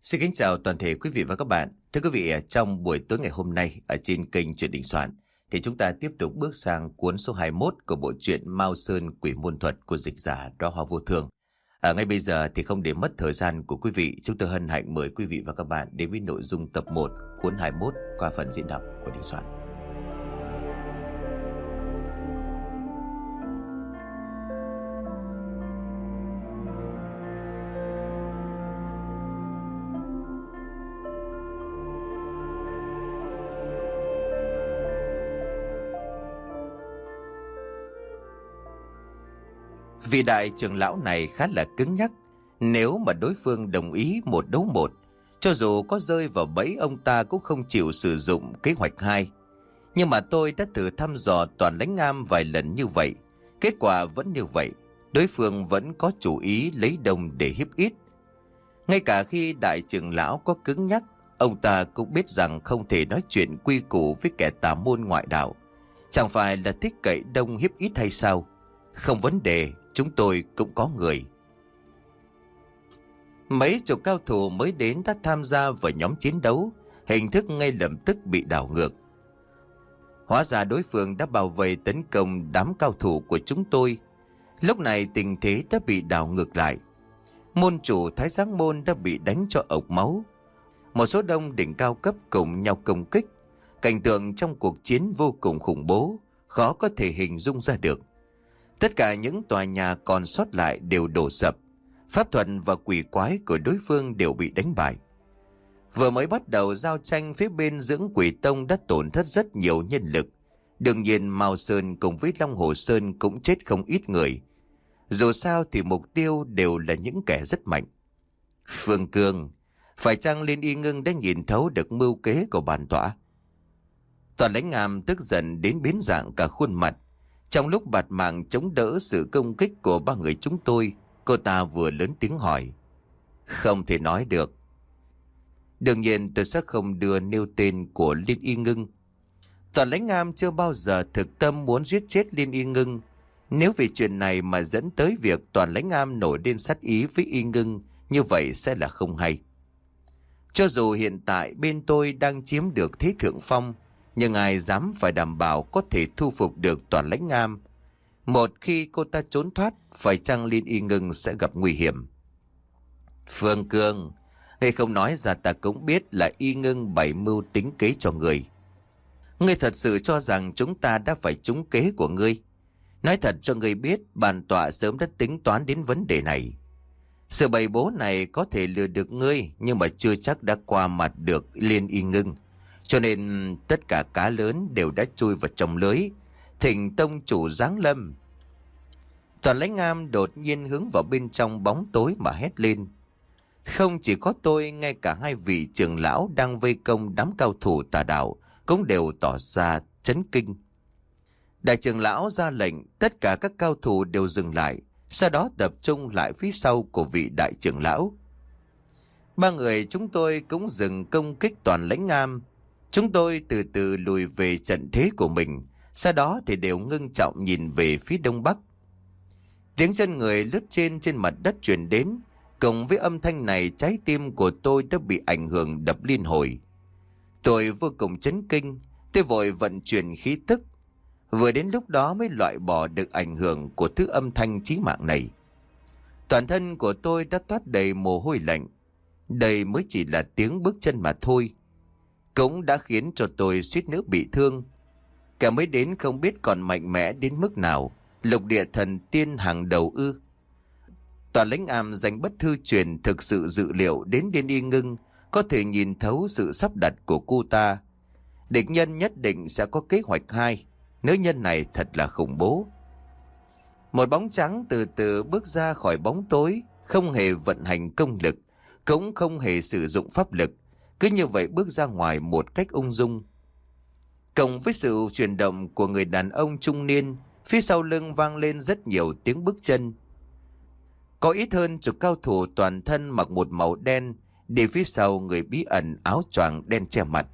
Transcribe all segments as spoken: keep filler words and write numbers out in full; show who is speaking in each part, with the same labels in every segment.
Speaker 1: Xin kính chào toàn thể quý vị và các bạn. Thưa quý vị, trong buổi tối ngày hôm nay ở trên kênh Chuyện Đình Soạn thì chúng ta tiếp tục bước sang cuốn số hai mươi mốt của bộ truyện Mao Sơn Quỷ Môn Thuật của dịch giả Đóa Hoa Vô Thường. Ở ngay bây giờ thì không để mất thời gian của quý vị, chúng tôi hân hạnh mời quý vị và các bạn đến với nội dung tập một cuốn hai mươi mốt qua phần diễn đọc của Đình Soạn. Vị đại trưởng lão này khá là cứng nhắc. Nếu mà đối phương đồng ý một đấu một, cho dù có rơi vào bẫy, ông ta cũng không chịu sử dụng kế hoạch hai. Nhưng mà tôi đã thử thăm dò Toàn Lãnh Am vài lần như vậy, kết quả vẫn như vậy. Đối phương vẫn có chủ ý lấy đông để hiếp ít. Ngay cả khi đại trưởng lão có cứng nhắc, ông ta cũng biết rằng không thể nói chuyện quy củ với kẻ tà môn ngoại đạo. Chẳng phải là thích cậy đông hiếp ít hay sao? Không vấn đề, chúng tôi cũng có người. Mấy chục cao thủ mới đến đã tham gia vào nhóm chiến đấu, hình thức ngay lập tức bị đảo ngược. Hóa ra đối phương đã bao vây tấn công đám cao thủ của chúng tôi. Lúc này tình thế đã bị đảo ngược lại. Môn chủ Thái Giáng Môn đã bị đánh cho ộc máu. Một số đông đỉnh cao cấp cùng nhau công kích. Cảnh tượng trong cuộc chiến vô cùng khủng bố, khó có thể hình dung ra được. Tất cả những tòa nhà còn sót lại đều đổ sập. Pháp thuật và quỷ quái của đối phương đều bị đánh bại. Vừa mới bắt đầu giao tranh, phía bên Dưỡng Quỷ Tông đã tổn thất rất nhiều nhân lực. Đương nhiên Mao Sơn cùng với Long Hồ Sơn cũng chết không ít người. Dù sao thì mục tiêu đều là những kẻ rất mạnh. Phương Cương, phải chăng Liên Y Ngưng đã nhìn thấu được mưu kế của bản tọa? Toàn Lãnh Am tức giận đến biến dạng cả khuôn mặt. Trong lúc bạt mạng chống đỡ sự công kích của ba người chúng tôi, cô ta vừa lớn tiếng hỏi. Không thể nói được. Đương nhiên tôi sẽ không đưa nêu tên của Liên Y Ngưng. Toàn Lãnh Am chưa bao giờ thực tâm muốn giết chết Liên Y Ngưng. Nếu vì chuyện này mà dẫn tới việc Toàn Lãnh Am nổi lên sát ý với Y Ngưng, như vậy sẽ là không hay. Cho dù hiện tại bên tôi đang chiếm được thế thượng phong, nhưng ai dám phải đảm bảo có thể thu phục được Toàn Lãnh Am. Một khi cô ta trốn thoát, phải chăng Liên Y Ngưng sẽ gặp nguy hiểm? Phương Cương, ngươi không nói ra ta cũng biết là Y Ngưng bày mưu tính kế cho ngươi. Ngươi thật sự cho rằng chúng ta đã phải trúng kế của ngươi? Nói thật cho ngươi biết, bản tọa sớm đã tính toán đến vấn đề này. Sự bày bố này có thể lừa được ngươi, nhưng mà chưa chắc đã qua mặt được Liên Y Ngưng. Cho nên tất cả cá lớn đều đã chui vào trong lưới. Thỉnh tông chủ giáng lâm. Toàn Lãnh Am đột nhiên hướng vào bên trong bóng tối mà hét lên. Không chỉ có tôi, ngay cả hai vị trưởng lão đang vây công đám cao thủ tà đạo cũng đều tỏ ra chấn kinh. Đại trưởng lão ra lệnh, tất cả các cao thủ đều dừng lại, sau đó tập trung lại phía sau của vị đại trưởng lão. Ba người chúng tôi cũng dừng công kích Toàn Lãnh Am. Chúng tôi từ từ lùi về trận thế của mình, sau đó thì đều ngưng trọng nhìn về phía đông bắc. Tiếng chân người lướt trên trên mặt đất truyền đến, cùng với âm thanh này trái tim của tôi đã bị ảnh hưởng đập liên hồi. Tôi vô cùng chấn kinh, tôi vội vận chuyển khí tức. Vừa đến lúc đó mới loại bỏ được ảnh hưởng của thứ âm thanh chí mạng này. Toàn thân của tôi đã toát đầy mồ hôi lạnh. Đây mới chỉ là tiếng bước chân mà thôi, cũng đã khiến cho tôi suýt nữa bị thương. Cả mới đến không biết còn mạnh mẽ đến mức nào, lục địa thần tiên hàng đầu ư? Toàn Lãnh Am danh bất hư truyền thực sự dự liệu đến Liên Y Ngưng có thể nhìn thấu sự sắp đặt của cô ta. Địch nhân nhất định sẽ có kế hoạch hai. Nữ nhân này thật là khủng bố. Một bóng trắng từ từ bước ra khỏi bóng tối, không hề vận hành công lực, cũng không hề sử dụng pháp lực, cứ như vậy bước ra ngoài một cách ung dung. Cộng với sự chuyển động của người đàn ông trung niên, phía sau lưng vang lên rất nhiều tiếng bước chân. Có ít hơn chục cao thủ toàn thân mặc một màu đen, đi phía sau người bí ẩn áo choàng đen che mặt.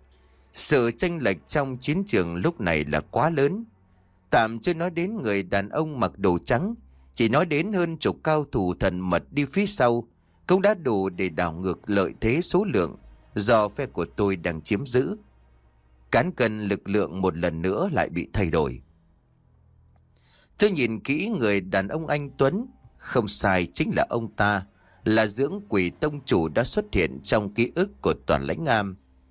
Speaker 1: Sự chênh lệch trong chiến trường lúc này là quá lớn. Tạm chưa nói đến người đàn ông mặc đồ trắng, chỉ nói đến hơn chục cao thủ thần mật đi phía sau, cũng đã đủ để đảo ngược lợi thế số lượng do phe của tôi đang chiếm giữ. Cán cân lực lượng một lần nữa lại bị thay đổi. Tôi nhìn kỹ người đàn ông anh Tuấn, không sai, chính là ông ta, là Dưỡng Quỷ tông chủ đã xuất hiện trong ký ức của Toàn Lãnh Am.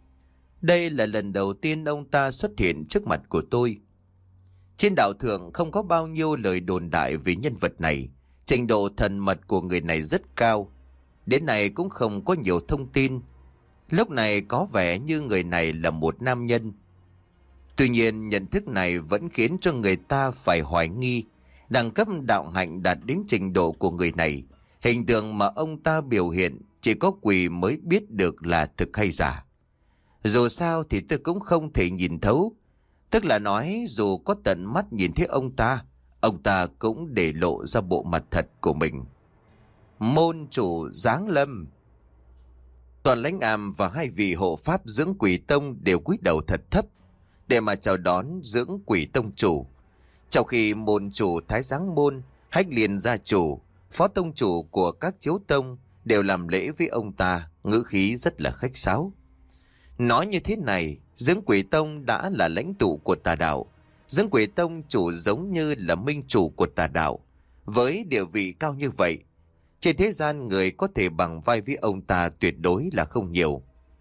Speaker 1: Đây là lần đầu tiên ông ta xuất hiện trước mặt của tôi. Trên đạo thượng không có bao nhiêu lời đồn đại về nhân vật này, trình độ thần mật của người này rất cao. Đến nay cũng không có nhiều thông tin. Lúc này có vẻ như người này là một nam nhân. Tuy nhiên nhận thức này vẫn khiến cho người ta phải hoài nghi đẳng cấp đạo hạnh đạt đến trình độ của người này. Hình tượng mà ông ta biểu hiện chỉ có quỷ mới biết được là thực hay giả. Dù sao thì tôi cũng không thể nhìn thấu. Tức là nói dù có tận mắt nhìn thấy ông ta, ông ta cũng để lộ ra bộ mặt thật của mình. Môn chủ giáng lâm. Toàn Lãnh Am và hai vị hộ pháp Dưỡng Quỷ tông đều cúi đầu thật thấp để mà chào đón Dưỡng Quỷ tông chủ. Trong khi môn chủ Thái Giáng môn, Hách Liên gia chủ, phó tông chủ của các chiếu tông đều làm lễ với ông ta, ngữ khí rất là khách sáo. Nói như thế này, Dưỡng Quỷ tông đã là lãnh tụ của tà đạo. Dưỡng Quỷ tông chủ giống như là minh chủ của tà đạo. Với địa vị cao như vậy, trên thế gian người có thể bằng vai với ông ta tuyệt đối là không nhiều.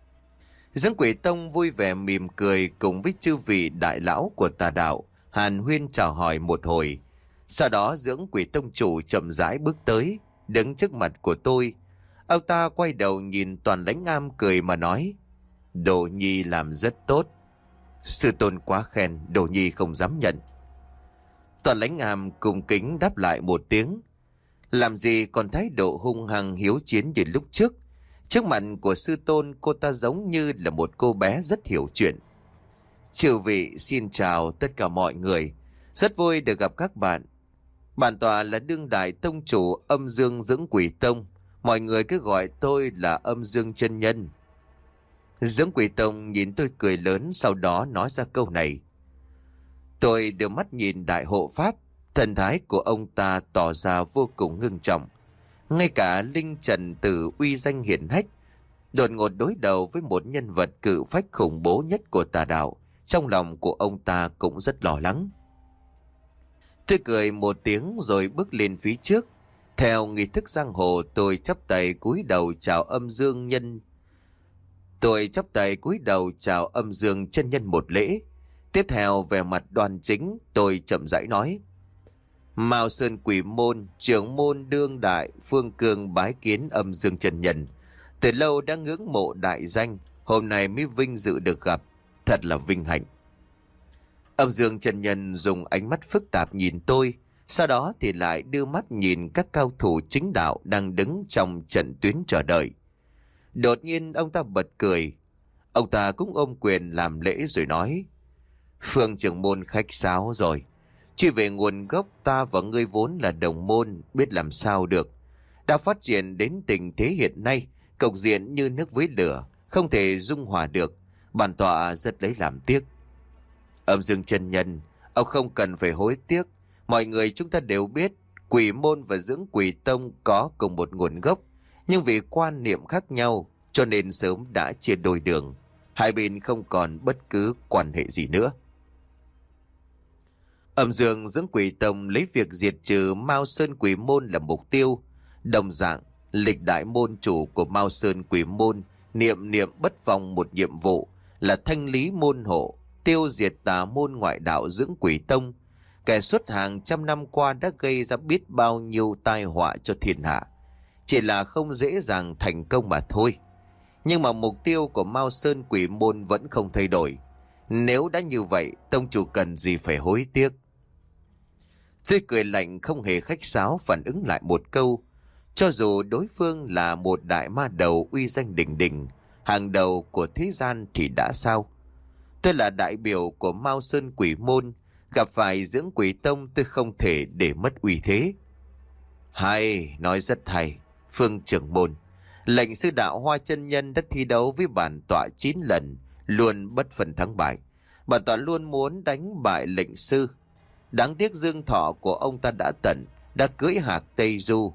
Speaker 1: Dưỡng Quỷ tông vui vẻ mỉm cười cùng với chư vị đại lão của tà đạo, hàn huyên chào hỏi một hồi. Sau đó Dưỡng Quỷ tông chủ chậm rãi bước tới, đứng trước mặt của tôi. Ông ta quay đầu nhìn Toàn Lãnh Am cười mà nói: Đồ Nhi làm rất tốt. Sư tôn quá khen, Đồ Nhi không dám nhận. Toàn Lãnh Am cung kính đáp lại một tiếng. Làm gì còn thái độ hung hăng hiếu chiến như lúc trước. Trước mặt của sư tôn, cô ta giống như là một cô bé rất hiểu chuyện. Chư vị xin chào tất cả mọi người. Rất vui được gặp các bạn. Bản tọa là đương đại tông chủ Âm Dương Dưỡng Quỷ tông. Mọi người cứ gọi tôi là Âm Dương chân nhân. Dưỡng Quỷ tông nhìn tôi cười lớn, sau đó nói ra câu này. Tôi đưa mắt nhìn đại hộ pháp. Thần thái của ông ta tỏ ra vô cùng ngưng trọng. Ngay cả Linh Trần Tử uy danh hiển hách, đột ngột đối đầu với một nhân vật cự phách khủng bố nhất của tà đạo, trong lòng của ông ta cũng rất lo lắng. Tôi cười một tiếng rồi bước lên phía trước. Theo nghi thức giang hồ, tôi chắp tay cúi đầu chào Âm Dương nhân. Tôi chắp tay cúi đầu chào Âm Dương chân nhân một lễ. Tiếp theo về mặt đoan chính, tôi chậm rãi nói: Mao Sơn Quỷ môn, trưởng môn đương đại, Phương Cương bái kiến Âm Dương chân nhân. Từ lâu đã ngưỡng mộ đại danh, hôm nay mới vinh dự được gặp, thật là vinh hạnh. Âm Dương chân nhân dùng ánh mắt phức tạp nhìn tôi, sau đó thì lại đưa mắt nhìn các cao thủ chính đạo đang đứng trong trận tuyến chờ đợi. Đột nhiên ông ta bật cười. Ông ta cũng ôm quyền làm lễ rồi nói: Phương trưởng môn khách sáo rồi. Truy về nguồn gốc, ta và ngươi vốn là đồng môn, biết làm sao được. Đã phát triển đến tình thế hiện nay, cục diện như nước với lửa, không thể dung hòa được. Bản tọa rất lấy làm tiếc. Âm Dương chân nhân, ông không cần phải hối tiếc. Mọi người chúng ta đều biết Quỷ môn và Dưỡng Quỷ tông có cùng một nguồn gốc, nhưng vì quan niệm khác nhau cho nên sớm đã chia đôi đường. Hai bên không còn bất cứ quan hệ gì nữa. Âm Dương Dưỡng Quỷ tông lấy việc diệt trừ Mao Sơn Quỷ môn là mục tiêu. Đồng dạng, lịch đại môn chủ của Mao Sơn Quỷ môn niệm niệm bất vong một nhiệm vụ là thanh lý môn hộ, tiêu diệt tà môn ngoại đạo Dưỡng Quỷ tông, kẻ suốt hàng trăm năm qua đã gây ra biết bao nhiêu tai họa cho thiên hạ. Chỉ là không dễ dàng thành công mà thôi. Nhưng mà mục tiêu của Mao Sơn Quỷ môn vẫn không thay đổi. Nếu đã như vậy, tông chủ cần gì phải hối tiếc. Tôi cười lạnh không hề khách sáo phản ứng lại một câu. Cho dù đối phương là một đại ma đầu uy danh đỉnh đỉnh, hàng đầu của thế gian thì đã sao? Tôi là đại biểu của Mao Sơn Quỷ môn, gặp phải Dưỡng Quỷ tông tôi không thể để mất uy thế. Hay, nói rất hay. Phương trưởng môn, lệnh sư đạo Hoa chân nhân đã thi đấu với bản tọa chín lần, luôn bất phân thắng bại. Bản tọa luôn muốn đánh bại lệnh sư. Đáng tiếc dương thọ của ông ta đã tận, đã cưỡi hạc Tây Du.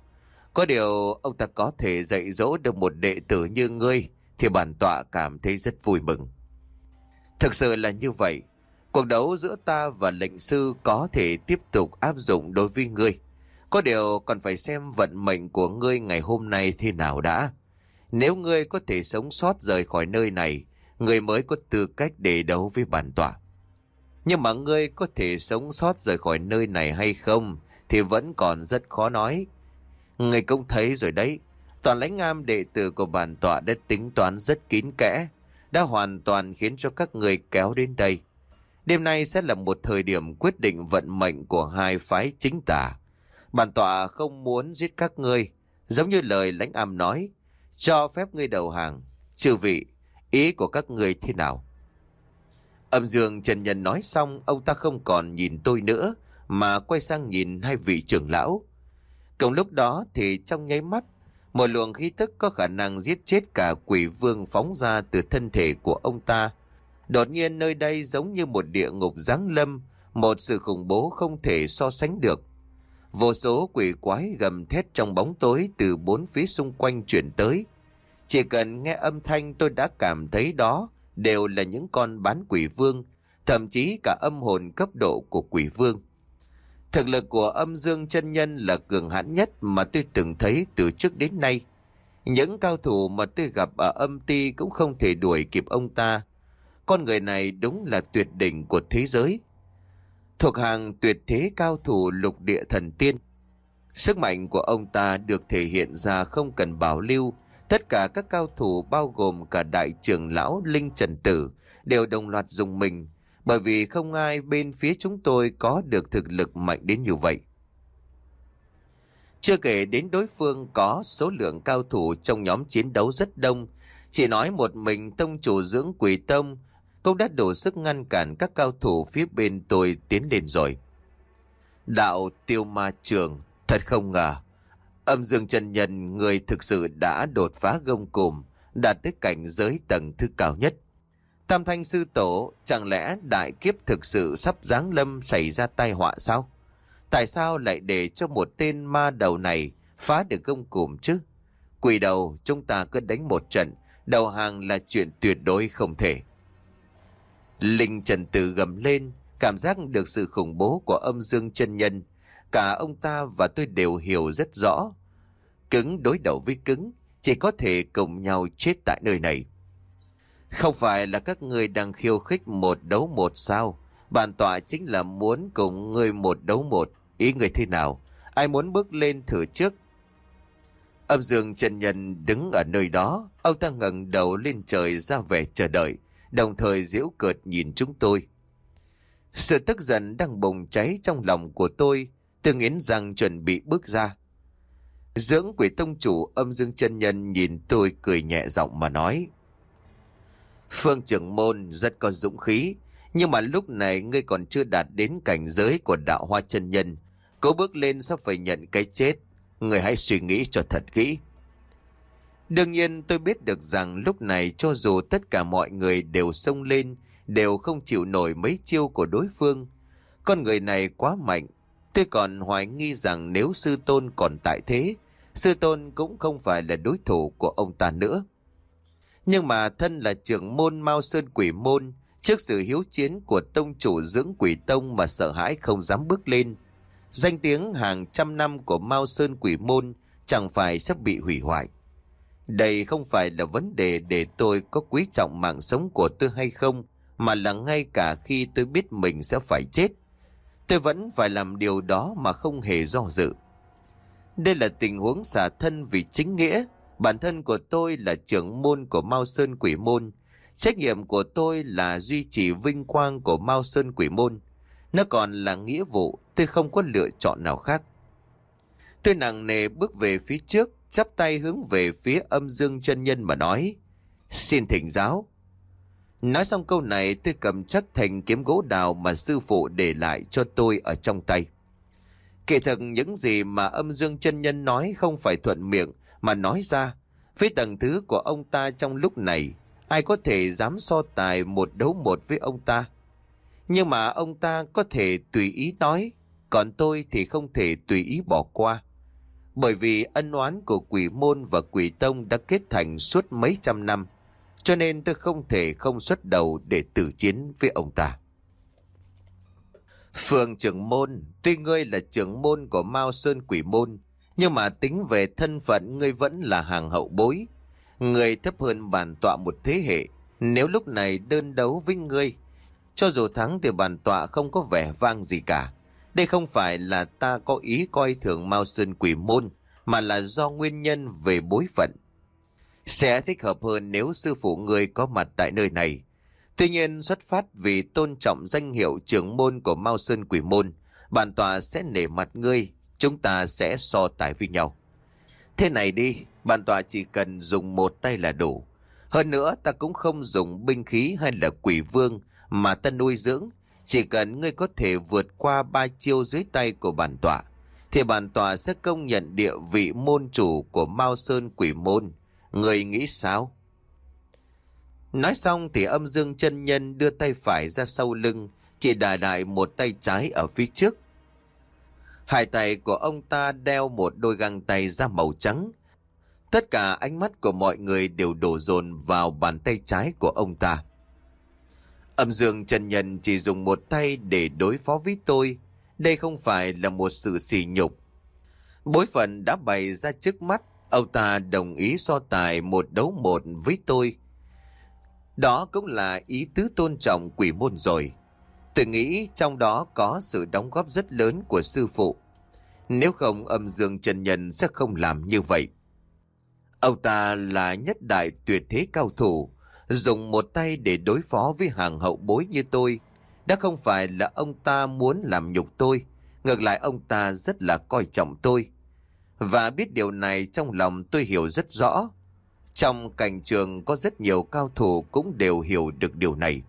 Speaker 1: Có điều ông ta có thể dạy dỗ được một đệ tử như ngươi thì bản tọa cảm thấy rất vui mừng. Thực sự là như vậy. Cuộc đấu giữa ta và lệnh sư có thể tiếp tục áp dụng đối với ngươi. Có điều còn phải xem vận mệnh của ngươi ngày hôm nay thế nào đã. Nếu ngươi có thể sống sót rời khỏi nơi này, ngươi mới có tư cách để đấu với bản tọa. Nhưng mà ngươi có thể sống sót rời khỏi nơi này hay không thì vẫn còn rất khó nói. Ngươi cũng thấy rồi đấy, toàn lãnh am đệ tử của bản tọa đã tính toán rất kín kẽ, đã hoàn toàn khiến cho các ngươi kéo đến đây. Đêm nay sẽ là một thời điểm quyết định vận mệnh của hai phái chính tả. Bản tọa không muốn giết các ngươi, giống như lời lãnh am nói, cho phép ngươi đầu hàng. Chư vị, ý của các ngươi thế nào? Âm Dương chân nhân nói xong, ông ta không còn nhìn tôi nữa, mà quay sang nhìn hai vị trưởng lão. Cùng lúc đó thì trong nháy mắt, một luồng khí tức có khả năng giết chết cả quỷ vương phóng ra từ thân thể của ông ta. Đột nhiên nơi đây giống như một địa ngục giáng lâm, một sự khủng bố không thể so sánh được. Vô số quỷ quái gầm thét trong bóng tối từ bốn phía xung quanh chuyển tới. Chỉ cần nghe âm thanh tôi đã cảm thấy đó đều là những con bán quỷ vương, thậm chí cả âm hồn cấp độ của quỷ vương. Thực lực của Âm Dương chân nhân là cường hãn nhất mà tôi từng thấy từ trước đến nay. Những cao thủ mà tôi gặp ở âm ti cũng không thể đuổi kịp ông ta. Con người này đúng là tuyệt đỉnh của thế giới, thuộc hàng tuyệt thế cao thủ lục địa thần tiên. Sức mạnh của ông ta được thể hiện ra không cần bảo lưu. Tất cả các cao thủ bao gồm cả đại trưởng lão Linh Trần Tử đều đồng loạt dùng mình, bởi vì không ai bên phía chúng tôi có được thực lực mạnh đến như vậy. Chưa kể đến đối phương có số lượng cao thủ trong nhóm chiến đấu rất đông, chỉ nói một mình tông chủ dưỡng quỷ tông cũng đã đủ sức ngăn cản các cao thủ phía bên tôi tiến lên rồi. Đạo Tiêu Ma Trường, thật không ngờ, Âm Dương chân nhân người thực sự đã đột phá gông cùm, đạt tới cảnh giới tầng thứ cao nhất. Tam Thanh sư tổ, chẳng lẽ đại kiếp thực sự sắp giáng lâm xảy ra tai họa sao? Tại sao lại để cho một tên ma đầu này phá được gông cùm chứ? Quỷ đầu, chúng ta cứ đánh một trận, đầu hàng là chuyện tuyệt đối không thể. Linh Trần Tử gầm lên, cảm giác được sự khủng bố của Âm Dương chân nhân. Cả ông ta và tôi đều hiểu rất rõ. Cứng đối đầu với cứng, chỉ có thể cùng nhau chết tại nơi này. Không phải là các ngươi đang khiêu khích một đấu một sao? Bản tọa chính là muốn cùng ngươi một đấu một. Ý ngươi thế nào? Ai muốn bước lên thử trước? Âm Dương chân nhân đứng ở nơi đó, ông ta ngẩng đầu lên trời ra vẻ chờ đợi, đồng thời giễu cợt nhìn chúng tôi. Sự tức giận đang bùng cháy trong lòng của tôi, tôi nghiến răng chuẩn bị bước ra. Dưỡng quỷ tông chủ Âm Dương chân nhân nhìn tôi cười nhẹ giọng mà nói: Phương trưởng môn rất có dũng khí, nhưng mà lúc này ngươi còn chưa đạt đến cảnh giới của đạo hoa chân nhân, cố bước lên sắp phải nhận cái chết. Ngươi hãy suy nghĩ cho thật kỹ. Đương nhiên tôi biết được rằng lúc này cho dù tất cả mọi người đều xông lên, đều không chịu nổi mấy chiêu của đối phương. Con người này quá mạnh. Tôi còn hoài nghi rằng nếu sư tôn còn tại thế, sư tôn cũng không phải là đối thủ của ông ta nữa. Nhưng mà thân là trưởng môn Mao Sơn Quỷ Môn, trước sự hiếu chiến của tông chủ dưỡng quỷ tông mà sợ hãi không dám bước lên. Danh tiếng hàng trăm năm của Mao Sơn Quỷ Môn chẳng phải sắp bị hủy hoại. Đây không phải là vấn đề để tôi có quý trọng mạng sống của tôi hay không, mà là ngay cả khi tôi biết mình sẽ phải chết, tôi vẫn phải làm điều đó mà không hề do dự. Đây là tình huống xả thân vì chính nghĩa. Bản thân của tôi là trưởng môn của Mao Sơn Quỷ Môn. Trách nhiệm của tôi là duy trì vinh quang của Mao Sơn Quỷ Môn. Nó còn là nghĩa vụ, tôi không có lựa chọn nào khác. Tôi nặng nề bước về phía trước, chắp tay hướng về phía Âm Dương chân nhân mà nói: Xin thỉnh giáo. Nói xong câu này, tôi cầm chắc thành kiếm gỗ đào mà sư phụ để lại cho tôi ở trong tay. Kỳ thực những gì mà Âm Dương chân nhân nói không phải thuận miệng mà nói ra. Với tầng thứ của ông ta trong lúc này, ai có thể dám so tài một đấu một với ông ta. Nhưng mà ông ta có thể tùy ý nói, còn tôi thì không thể tùy ý bỏ qua. Bởi vì ân oán của Quỷ Môn và Quỷ Tông đã kết thành suốt mấy trăm năm, cho nên tôi không thể không xuất đầu để tử chiến với ông ta. Phường trưởng môn, tuy ngươi là trưởng môn của Mao Sơn Quỷ Môn, nhưng mà tính về thân phận ngươi vẫn là hàng hậu bối. Ngươi thấp hơn bản tọa một thế hệ. Nếu lúc này đơn đấu với ngươi, cho dù thắng thì bản tọa không có vẻ vang gì cả. Đây không phải là ta có ý coi thường Mao Sơn Quỷ Môn, mà là do nguyên nhân về bối phận. Sẽ thích hợp hơn nếu sư phụ ngươi có mặt tại nơi này. Tuy nhiên xuất phát vì tôn trọng danh hiệu trưởng môn của Mao Sơn Quỷ Môn, bản tọa sẽ nể mặt ngươi, chúng ta sẽ so tài với nhau. Thế này đi, bản tọa chỉ cần dùng một tay là đủ. Hơn nữa ta cũng không dùng binh khí hay là quỷ vương mà ta nuôi dưỡng. Chỉ cần ngươi có thể vượt qua ba chiêu dưới tay của bản tọa, thì bản tọa sẽ công nhận địa vị môn chủ của Mao Sơn Quỷ Môn. Ngươi nghĩ sao? Nói xong thì Âm Dương chân nhân đưa tay phải ra sau lưng, chỉ đà lại một tay trái ở phía trước. Hai tay của ông ta đeo một đôi găng tay da màu trắng. Tất cả ánh mắt của mọi người đều đổ dồn vào bàn tay trái của ông ta. Âm Dương chân nhân chỉ dùng một tay để đối phó với tôi. Đây không phải là một sự sỉ nhục. Bối phận đã bày ra trước mắt, ông ta đồng ý so tài một đấu một với tôi. Đó cũng là ý tứ tôn trọng Quỷ Môn rồi. Tôi nghĩ trong đó có sự đóng góp rất lớn của sư phụ. Nếu không, Âm Dương chân nhân sẽ không làm như vậy. Ông ta là nhất đại tuyệt thế cao thủ, dùng một tay để đối phó với hàng hậu bối như tôi. Đã không phải là ông ta muốn làm nhục tôi, ngược lại ông ta rất là coi trọng tôi. Và biết điều này trong lòng tôi hiểu rất rõ. Trong cảnh trường có rất nhiều cao thủ cũng đều hiểu được điều này.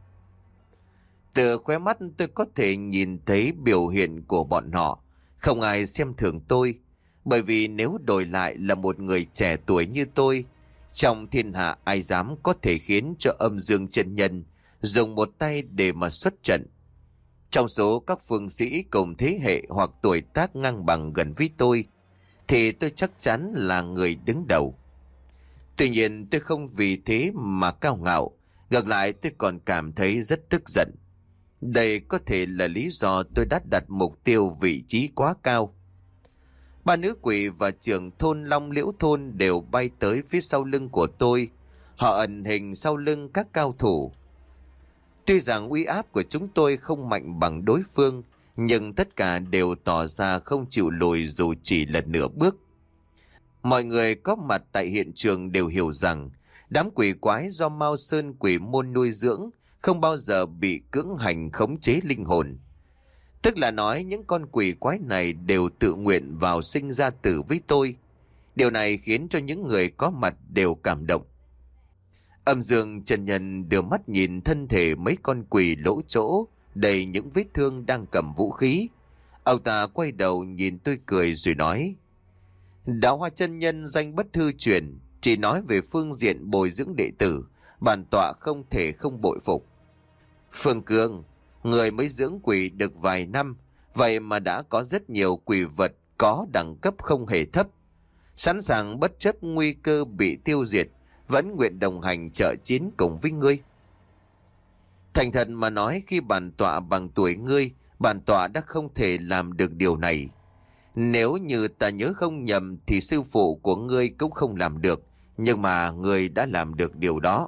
Speaker 1: Từ khóe mắt tôi có thể nhìn thấy biểu hiện của bọn họ. Không ai xem thường tôi, bởi vì nếu đổi lại là một người trẻ tuổi như tôi, trong thiên hạ ai dám có thể khiến cho Âm Dương chân nhân dùng một tay để mà xuất trận. Trong số các phương sĩ cùng thế hệ hoặc tuổi tác ngang bằng gần với tôi, thì tôi chắc chắn là người đứng đầu. Tuy nhiên tôi không vì thế mà cao ngạo, ngược lại tôi còn cảm thấy rất tức giận. Đây có thể là lý do tôi đã đặt mục tiêu vị trí quá cao. Ba nữ quỷ và trưởng thôn Long Liễu Thôn đều bay tới phía sau lưng của tôi. Họ ẩn hình sau lưng các cao thủ. Tuy rằng uy áp của chúng tôi không mạnh bằng đối phương, nhưng tất cả đều tỏ ra không chịu lùi dù chỉ là nửa bước. Mọi người có mặt tại hiện trường đều hiểu rằng đám quỷ quái do Mao Sơn Quỷ Môn nuôi dưỡng không bao giờ bị cưỡng hành khống chế linh hồn. Tức là nói những con quỷ quái này đều tự nguyện vào sinh ra tử với tôi. Điều này khiến cho những người có mặt đều cảm động. Âm Dương chân nhân đưa mắt nhìn thân thể mấy con quỷ lỗ chỗ, đầy những vết thương đang cầm vũ khí. Ông ta quay đầu nhìn tôi cười rồi nói: Đạo Hoa chân nhân danh bất thư truyền, chỉ nói về phương diện bồi dưỡng đệ tử, bản tọa không thể không bội phục. Phương Cương, người mới dưỡng quỷ được vài năm, vậy mà đã có rất nhiều quỷ vật có đẳng cấp không hề thấp, sẵn sàng bất chấp nguy cơ bị tiêu diệt, vẫn nguyện đồng hành trợ chiến cùng với ngươi. Thành thật mà nói, khi bản tọa bằng tuổi ngươi, bản tọa đã không thể làm được điều này. Nếu như ta nhớ không nhầm thì sư phụ của ngươi cũng không làm được, nhưng mà ngươi đã làm được điều đó.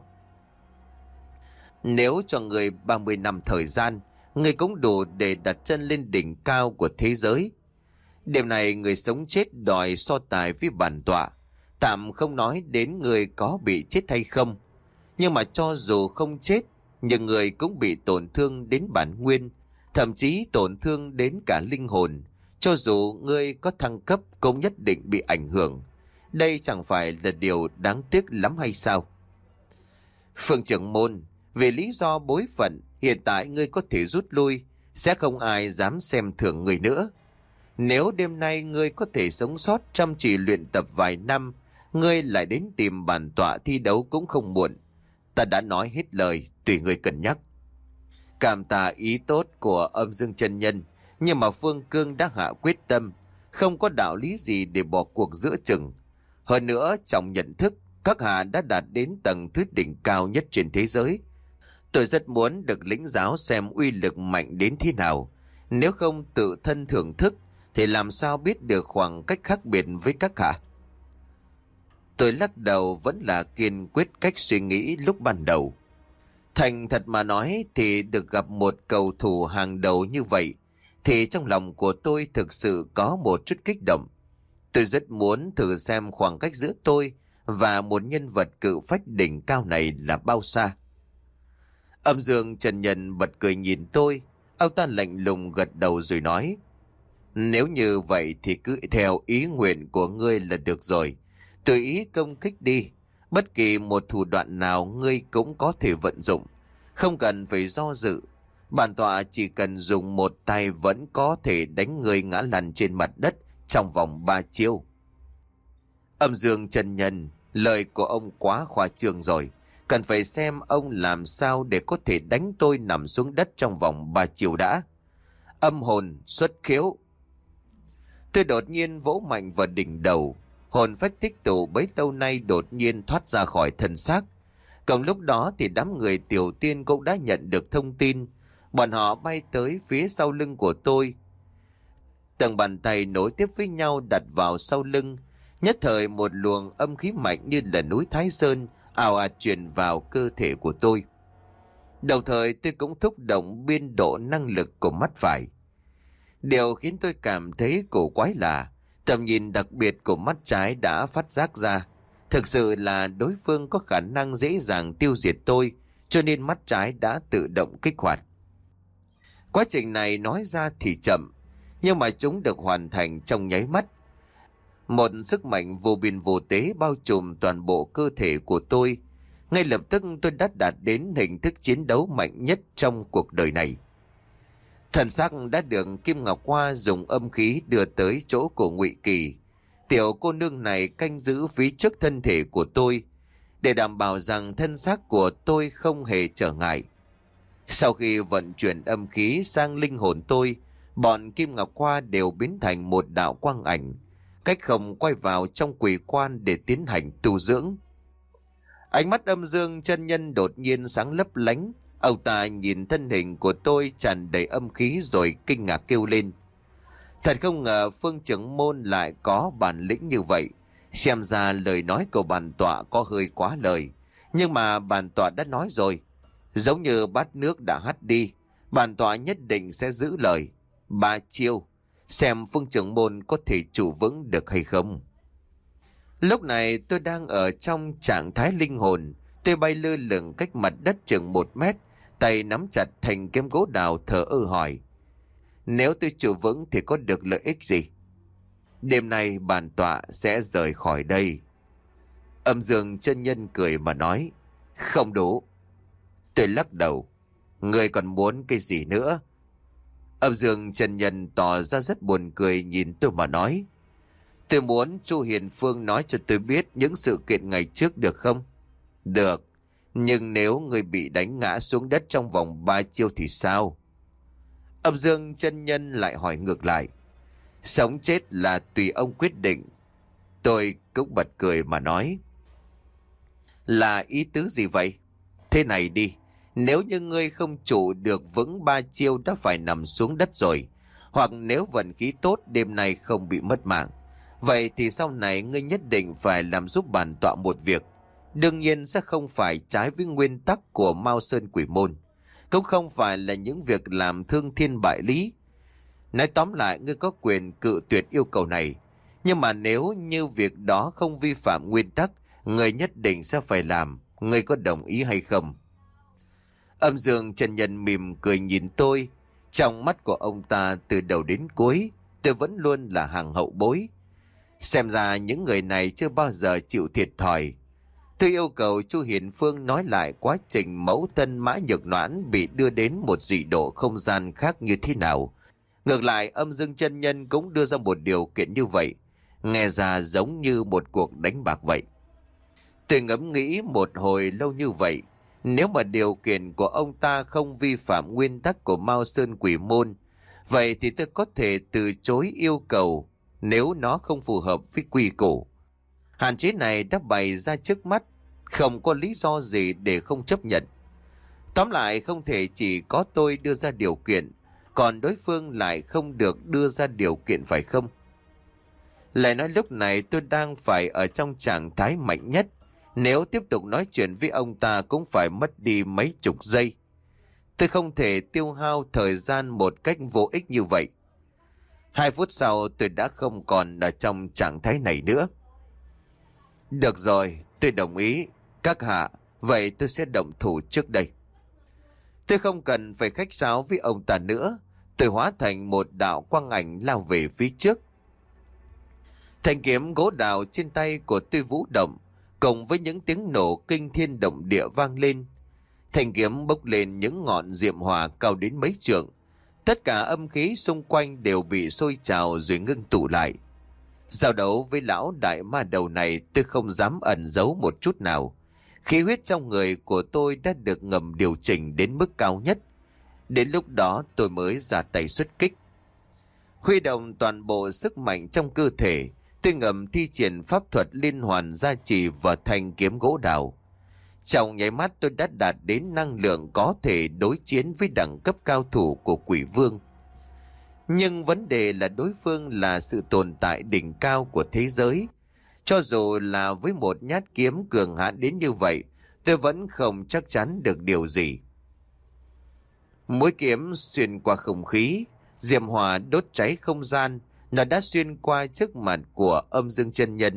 Speaker 1: Nếu cho ngươi ba mươi năm thời gian, ngươi cũng đủ để đặt chân lên đỉnh cao của thế giới. Đêm này người sống chết đòi so tài với bản tọa, tạm không nói đến người có bị chết hay không. Nhưng mà cho dù không chết, nhưng người cũng bị tổn thương đến bản nguyên, thậm chí tổn thương đến cả linh hồn. Cho dù ngươi có thăng cấp cũng nhất định bị ảnh hưởng. Đây chẳng phải là điều đáng tiếc lắm hay sao? Phương trưởng môn, vì lý do bối phận, hiện tại ngươi có thể rút lui, sẽ không ai dám xem thường ngươi nữa. Nếu đêm nay ngươi có thể sống sót chăm chỉ luyện tập vài năm, ngươi lại đến tìm bản tọa thi đấu cũng không muộn. Ta đã nói hết lời, tùy ngươi cân nhắc. Cảm tạ ý tốt của Âm Dương chân nhân, nhưng mà Phương Cương đã hạ quyết tâm. không có đạo lý gì để bỏ cuộc giữa chừng. Hơn nữa, trong nhận thức, các hạ đã đạt đến tầng thứ đỉnh cao nhất trên thế giới. Tôi rất muốn được lĩnh giáo xem uy lực mạnh đến thế nào. Nếu không tự thân thưởng thức, thì làm sao biết được khoảng cách khác biệt với các hạ? Tôi lắc đầu, vẫn là kiên quyết cách suy nghĩ lúc ban đầu. Thành thật mà nói thì được gặp một cầu thủ hàng đầu như vậy, thì trong lòng của tôi thực sự có một chút kích động. Tôi rất muốn thử xem khoảng cách giữa tôi và một nhân vật cự phách đỉnh cao này là bao xa. Âm Dương Trần Nhân bật cười nhìn tôi. Ông ta lạnh lùng gật đầu rồi nói: Nếu như vậy thì cứ theo ý nguyện của ngươi là được rồi. Tùy ý công kích đi. Bất kỳ một thủ đoạn nào ngươi cũng có thể vận dụng. Không cần phải do dự. Bản tọa chỉ cần dùng một tay vẫn có thể đánh ngươi ngã lăn trên mặt đất trong vòng ba chiêu. Âm Dương Trần Nhân, lời của ông quá khoa trương rồi. Cần phải xem ông làm sao để có thể đánh tôi nằm xuống đất trong vòng ba chiều đã. Âm hồn xuất khiếu. Tôi đột nhiên vỗ mạnh vào đỉnh đầu. Hồn phách tích tụ bấy lâu nay đột nhiên thoát ra khỏi thân xác. Còn lúc đó thì đám người Tiểu Tiên cũng đã nhận được thông tin. Bọn họ bay tới phía sau lưng của tôi. Từng bàn tay nối tiếp với nhau đặt vào sau lưng. Nhất thời một luồng âm khí mạnh như là núi Thái Sơn ào ạt truyền vào cơ thể của tôi. Đồng thời tôi cũng thúc động biên độ năng lực của mắt phải. Điều khiến tôi cảm thấy cổ quái là tầm nhìn đặc biệt của mắt trái đã phát giác ra. Thực sự là đối phương có khả năng dễ dàng tiêu diệt tôi, cho nên mắt trái đã tự động kích hoạt. Quá trình này nói ra thì chậm, nhưng mà chúng được hoàn thành trong nháy mắt. Một sức mạnh vô biên vô tế bao trùm toàn bộ cơ thể của tôi. Ngay lập tức tôi đã đạt đến hình thức chiến đấu mạnh nhất trong cuộc đời này. Thần xác đã được Kim Ngọc Hoa dùng âm khí đưa tới chỗ của Ngụy Kỳ. Tiểu cô nương này canh giữ phía trước thân thể của tôi, để đảm bảo rằng thân xác của tôi không hề trở ngại. Sau khi vận chuyển âm khí sang linh hồn tôi, bọn Kim Ngọc Hoa đều biến thành một đạo quang ảnh, cách không quay vào trong quỷ quan để tiến hành tu dưỡng. Ánh mắt Âm Dương Chân Nhân đột nhiên sáng lấp lánh. Ông ta nhìn thân hình của tôi tràn đầy âm khí rồi kinh ngạc kêu lên: Thật không ngờ Phương trưởng môn lại có bản lĩnh như vậy. Xem ra lời nói của bản tọa có hơi quá lời. Nhưng mà bản tọa đã nói rồi, giống như bát nước đã hắt đi, bản tọa nhất định sẽ giữ lời. Ba chiêu, xem Phương trưởng môn có thể trụ vững được hay không. Lúc này tôi đang ở trong trạng thái linh hồn. Tôi bay lơ lửng cách mặt đất chừng một mét, tay nắm chặt thành kiếm gỗ đào, thở ơ hỏi: Nếu tôi trụ vững thì có được lợi ích gì? Đêm nay bản tọa sẽ rời khỏi đây. Âm Dương Chân Nhân cười mà nói: Không đủ. Tôi lắc đầu: Người còn muốn cái gì nữa? Âm Dương Chân Nhân tỏ ra rất buồn cười nhìn tôi mà nói: Tôi muốn Chu Hiền Phương nói cho tôi biết những sự kiện ngày trước được không? Được, nhưng nếu người bị đánh ngã xuống đất trong vòng ba chiêu thì sao? Âm Dương Chân Nhân lại hỏi ngược lại: Sống chết là tùy ông quyết định. Tôi cũng bật cười mà nói: Là ý tứ gì vậy? Thế này đi, nếu như ngươi không trụ được vững ba chiêu đã phải nằm xuống đất rồi, hoặc nếu vận khí tốt đêm nay không bị mất mạng, vậy thì sau này ngươi nhất định phải làm giúp bản tọa một việc. Đương nhiên sẽ không phải trái với nguyên tắc của Mao Sơn Quỷ Môn, cũng không phải là những việc làm thương thiên bại lý. Nói tóm lại, ngươi có quyền cự tuyệt yêu cầu này, nhưng mà nếu như việc đó không vi phạm nguyên tắc, ngươi nhất định sẽ phải làm. Ngươi có đồng ý hay không? Âm Dương Chân Nhân mỉm cười nhìn tôi. Trong mắt của ông ta từ đầu đến cuối, tôi vẫn luôn là hàng hậu bối. Xem ra những người này chưa bao giờ chịu thiệt thòi. Tôi yêu cầu Chu Hiền Phương nói lại quá trình mẫu thân Mã Nhược Noãn bị đưa đến một dị độ không gian khác như thế nào. Ngược lại, Âm Dương Chân Nhân cũng đưa ra một điều kiện như vậy, nghe ra giống như một cuộc đánh bạc vậy. Tôi ngẫm nghĩ một hồi lâu như vậy. Nếu mà điều kiện của ông ta không vi phạm nguyên tắc của Mao Sơn Quỷ Môn, vậy thì tôi có thể từ chối yêu cầu. nếu nó không phù hợp với quy củ. Hạn chế này đã bày ra trước mắt, không có lý do gì để không chấp nhận. Tóm lại không thể chỉ có tôi đưa ra điều kiện, còn đối phương lại không được đưa ra điều kiện phải không? Lại nói lúc này tôi đang phải ở trong trạng thái mạnh nhất. Nếu tiếp tục nói chuyện với ông ta cũng phải mất đi mấy chục giây. Tôi không thể tiêu hao thời gian một cách vô ích như vậy. Hai phút sau tôi đã không còn ở trong trạng thái này nữa. Được rồi, tôi đồng ý. Các hạ, vậy tôi sẽ động thủ trước đây. Tôi không cần phải khách sáo với ông ta nữa. Tôi hóa thành một đạo quang ảnh lao về phía trước. Thanh kiếm gỗ đào trên tay của tôi vũ động, cùng với những tiếng nổ kinh thiên động địa vang lên. Thanh kiếm bốc lên những ngọn diệm hỏa cao đến mấy trượng. Tất cả âm khí xung quanh đều bị sôi trào rồi ngưng tụ lại. Giao đấu với lão đại ma đầu này tôi không dám ẩn giấu một chút nào. Khí huyết trong người của tôi đã được ngầm điều chỉnh đến mức cao nhất. Đến lúc đó tôi mới ra tay xuất kích. Huy động toàn bộ sức mạnh trong cơ thể, tôi ngầm thi triển pháp thuật liên hoàn gia trì vào thanh kiếm gỗ đào. Trong nháy mắt tôi đã đạt đến năng lượng có thể đối chiến với đẳng cấp cao thủ của quỷ vương. Nhưng vấn đề là đối phương là sự tồn tại đỉnh cao của thế giới. Cho dù là với một nhát kiếm cường hãn đến như vậy, tôi vẫn không chắc chắn được điều gì. Mũi kiếm xuyên qua không khí, diệm hỏa đốt cháy không gian, nó đã xuyên qua trước mặt của Âm Dương chân nhân.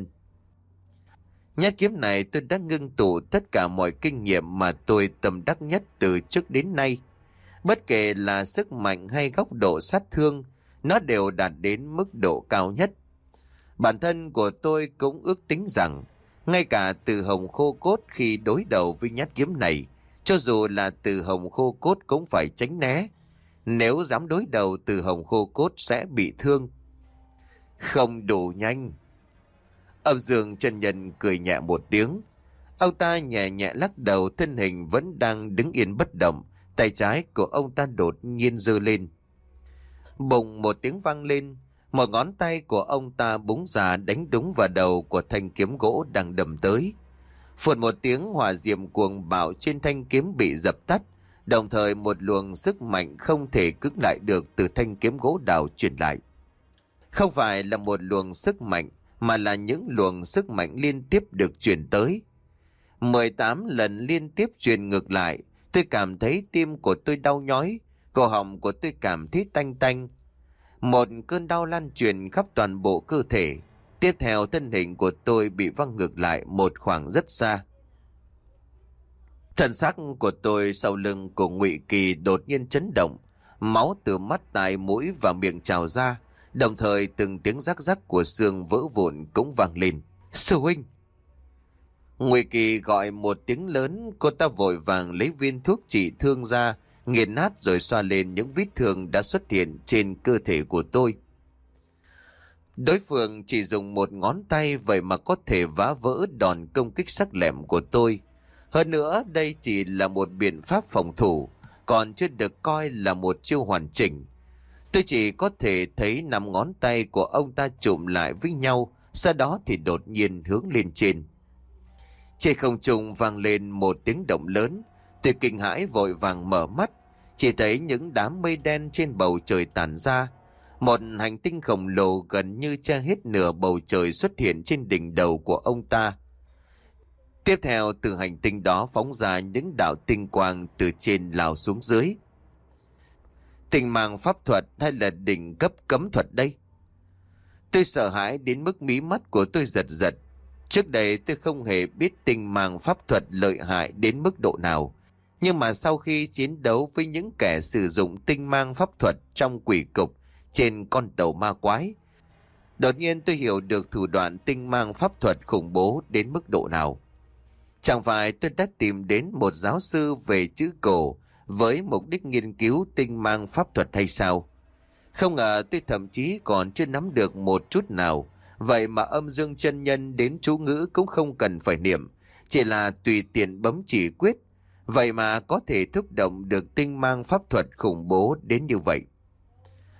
Speaker 1: Nhát kiếm này tôi đã ngưng tụ tất cả mọi kinh nghiệm mà tôi tâm đắc nhất từ trước đến nay. Bất kể là sức mạnh hay góc độ sát thương, nó đều đạt đến mức độ cao nhất. Bản thân của tôi cũng ước tính rằng, ngay cả từ hồng khô cốt khi đối đầu với nhát kiếm này, cho dù là từ hồng khô cốt cũng phải tránh né. Nếu dám đối đầu từ hồng khô cốt sẽ bị thương. Không đủ nhanh. Âm Dương chân nhân cười nhẹ một tiếng. Ông ta nhẹ nhẹ lắc đầu, thân hình vẫn đang đứng yên bất động. Tay trái của ông ta đột nhiên giơ lên. Bùng một tiếng vang lên. Một ngón tay của ông ta búng ra đánh đúng vào đầu của thanh kiếm gỗ đang đâm tới. Phụt một tiếng, hỏa diệm cuồng bạo trên thanh kiếm bị dập tắt. Đồng thời một luồng sức mạnh không thể cưỡng lại được từ thanh kiếm gỗ đào truyền lại. Không phải là một luồng sức mạnh, mà là những luồng sức mạnh liên tiếp được truyền tới. mười tám lần liên tiếp truyền ngược lại, tôi cảm thấy tim của tôi đau nhói, cổ họng của tôi cảm thấy tanh tanh. Một cơn đau lan truyền khắp toàn bộ cơ thể. Tiếp theo thân hình của tôi bị văng ngược lại một khoảng rất xa. Thần sắc của tôi sau lưng của Ngụy Kỳ đột nhiên chấn động, máu từ mắt, tai, mũi và miệng trào ra. Đồng thời từng tiếng rắc rắc của xương vỡ vụn cũng vang lên. Sư huynh! Ngụy Kỳ gọi một tiếng lớn, cô ta vội vàng lấy viên thuốc trị thương ra, nghiền nát rồi xoa lên những vết thương đã xuất hiện trên cơ thể của tôi. Đối phương chỉ dùng một ngón tay vậy mà có thể vá vỡ đòn công kích sắc lẹm của tôi. Hơn nữa đây chỉ là một biện pháp phòng thủ, còn chưa được coi là một chiêu hoàn chỉnh. Tôi chỉ có thể thấy năm ngón tay của ông ta chụm lại với nhau, sau đó thì đột nhiên hướng lên trên. Trên không trung vang lên một tiếng động lớn, tôi kinh hãi vội vàng mở mắt, chỉ thấy những đám mây đen trên bầu trời tản ra. Một hành tinh khổng lồ gần như che hết nửa bầu trời xuất hiện trên đỉnh đầu của ông ta. Tiếp theo từ hành tinh đó phóng ra những đạo tinh quang từ trên lao xuống dưới. Tinh mang pháp thuật hay là đỉnh cấp cấm thuật đây? Tôi sợ hãi đến mức mí mắt của tôi giật giật. Trước đây tôi không hề biết tinh mang pháp thuật lợi hại đến mức độ nào. Nhưng mà sau khi chiến đấu với những kẻ sử dụng tinh mang pháp thuật trong quỷ cục trên con tàu ma quái, đột nhiên tôi hiểu được thủ đoạn tinh mang pháp thuật khủng bố đến mức độ nào. Chẳng phải tôi đã tìm đến một giáo sư về chữ cổ với mục đích nghiên cứu tinh mang pháp thuật hay sao? Không ngờ tôi thậm chí còn chưa nắm được một chút nào. Vậy mà Âm Dương chân nhân đến chú ngữ cũng không cần phải niệm, chỉ là tùy tiện bấm chỉ quyết. Vậy mà có thể thúc động được tinh mang pháp thuật khủng bố đến như vậy.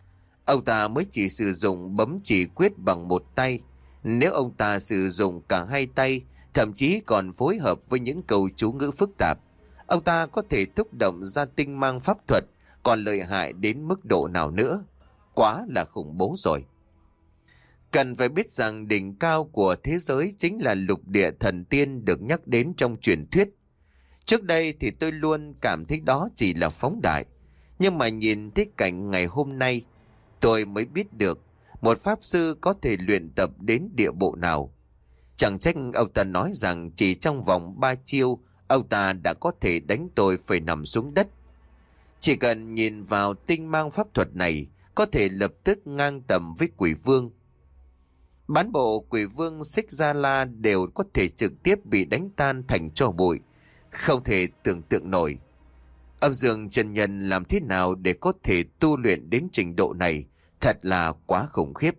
Speaker 1: Ông ta mới chỉ sử dụng bấm chỉ quyết bằng một tay. Nếu ông ta sử dụng cả hai tay, thậm chí còn phối hợp với những câu chú ngữ phức tạp, ông ta có thể thúc động ra tinh mang pháp thuật còn lợi hại đến mức độ nào nữa. Quá là khủng bố rồi. Cần phải biết rằng đỉnh cao của thế giới chính là lục địa thần tiên được nhắc đến trong truyền thuyết. Trước đây thì tôi luôn cảm thấy đó chỉ là phóng đại. Nhưng mà nhìn thấy cảnh ngày hôm nay, tôi mới biết được một pháp sư có thể luyện tập đến địa bộ nào. Chẳng trách ông ta nói rằng chỉ trong vòng ba chiêu, ông ta đã có thể đánh tôi phải nằm xuống đất. Chỉ cần nhìn vào tinh mang pháp thuật này, có thể lập tức ngang tầm với quỷ vương. Bán bộ quỷ vương Xích Gia La đều có thể trực tiếp bị đánh tan thành tro bụi. Không thể tưởng tượng nổi. Âm dương chân nhân làm thế nào để có thể tu luyện đến trình độ này, thật là quá khủng khiếp.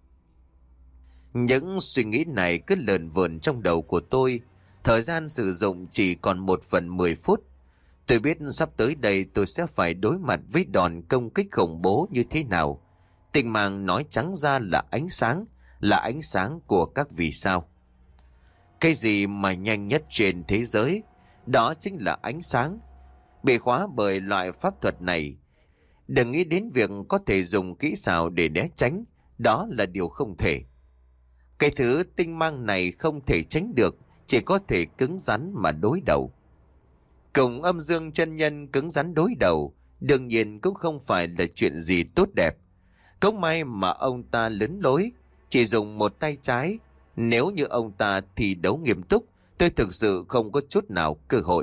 Speaker 1: Những suy nghĩ này cứ lờn vờn trong đầu của tôi. Thời gian sử dụng chỉ còn một phần mười phút. Tôi biết sắp tới đây tôi sẽ phải đối mặt với đòn công kích khủng bố như thế nào. Tinh mang nói trắng ra là ánh sáng, là ánh sáng của các vì sao. Cái gì mà nhanh nhất trên thế giới, đó chính là ánh sáng. Bị khóa bởi loại pháp thuật này, đừng nghĩ đến việc có thể dùng kỹ xảo để né tránh, đó là điều không thể. Cái thứ tinh mang này không thể tránh được, chỉ có thể cứng rắn mà đối đầu. Cùng âm dương chân nhân cứng rắn đối đầu, đương nhiên cũng không phải là chuyện gì tốt đẹp. Cũng may mà ông ta lấn lối, chỉ dùng một tay trái. Nếu như ông ta thi đấu nghiêm túc, tôi thực sự không có chút nào cơ hội.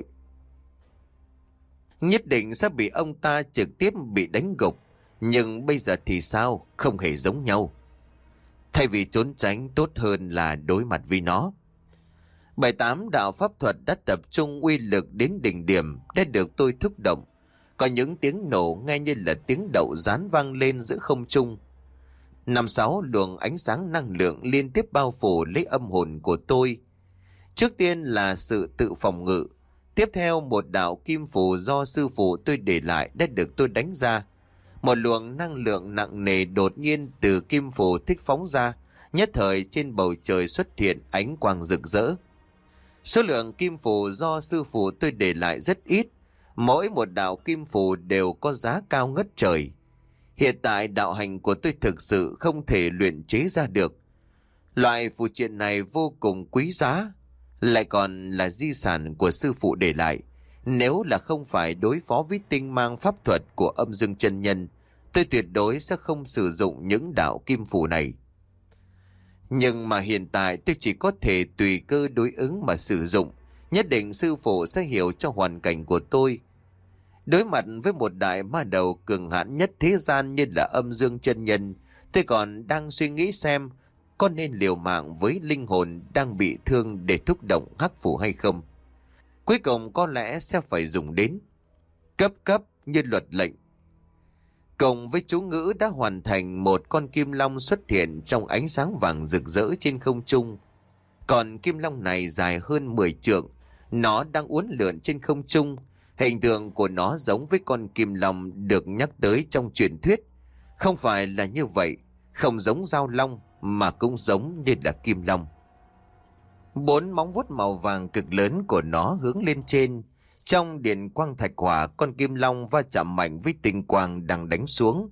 Speaker 1: Nhất định sẽ bị ông ta trực tiếp bị đánh gục. Nhưng bây giờ thì sao? Không hề giống nhau. Thay vì trốn tránh, tốt hơn là đối mặt với nó. Bảy tám đạo pháp thuật đã tập trung uy lực đến đỉnh điểm, đã được tôi thúc động. Có những tiếng nổ nghe như là tiếng đậu rán vang lên giữa không trung. Năm sáu luồng ánh sáng năng lượng liên tiếp bao phủ lấy âm hồn của tôi. Trước tiên là sự tự phòng ngự. Tiếp theo một đạo kim phù do sư phụ tôi để lại đã được tôi đánh ra. Một luồng năng lượng nặng nề đột nhiên từ kim phù thích phóng ra. Nhất thời trên bầu trời xuất hiện ánh quang rực rỡ. Số lượng kim phù do sư phụ tôi để lại rất ít. Mỗi một đạo kim phù đều có giá cao ngất trời. Hiện tại đạo hành của tôi thực sự không thể luyện chế ra được. Loại phù triện này vô cùng quý giá, lại còn là di sản của sư phụ để lại. Nếu là không phải đối phó với tinh mang pháp thuật của âm dương chân nhân, tôi tuyệt đối sẽ không sử dụng những đạo kim phù này. Nhưng mà hiện tại tôi chỉ có thể tùy cơ đối ứng mà sử dụng. Nhất định sư phụ sẽ hiểu cho hoàn cảnh của tôi. Đối mặt với một đại ma đầu cường hãn nhất thế gian như là âm dương chân nhân, tôi còn đang suy nghĩ xem có nên liều mạng với linh hồn đang bị thương để thúc động hắc phủ hay không. Cuối cùng có lẽ sẽ phải dùng đến cấp cấp như luật lệnh. Cùng với chú ngữ đã hoàn thành, một con kim long xuất hiện trong ánh sáng vàng rực rỡ trên không trung. Còn kim long này dài hơn mười trượng, nó đang uốn lượn trên không trung. Hình tượng của nó giống với con kim long được nhắc tới trong truyền thuyết. Không phải là như vậy, không giống dao long mà cũng giống như là kim long. Bốn móng vuốt màu vàng cực lớn của nó hướng lên trên. Trong điện quang thạch hỏa, con kim long va chạm mạnh với tinh quang đang đánh xuống.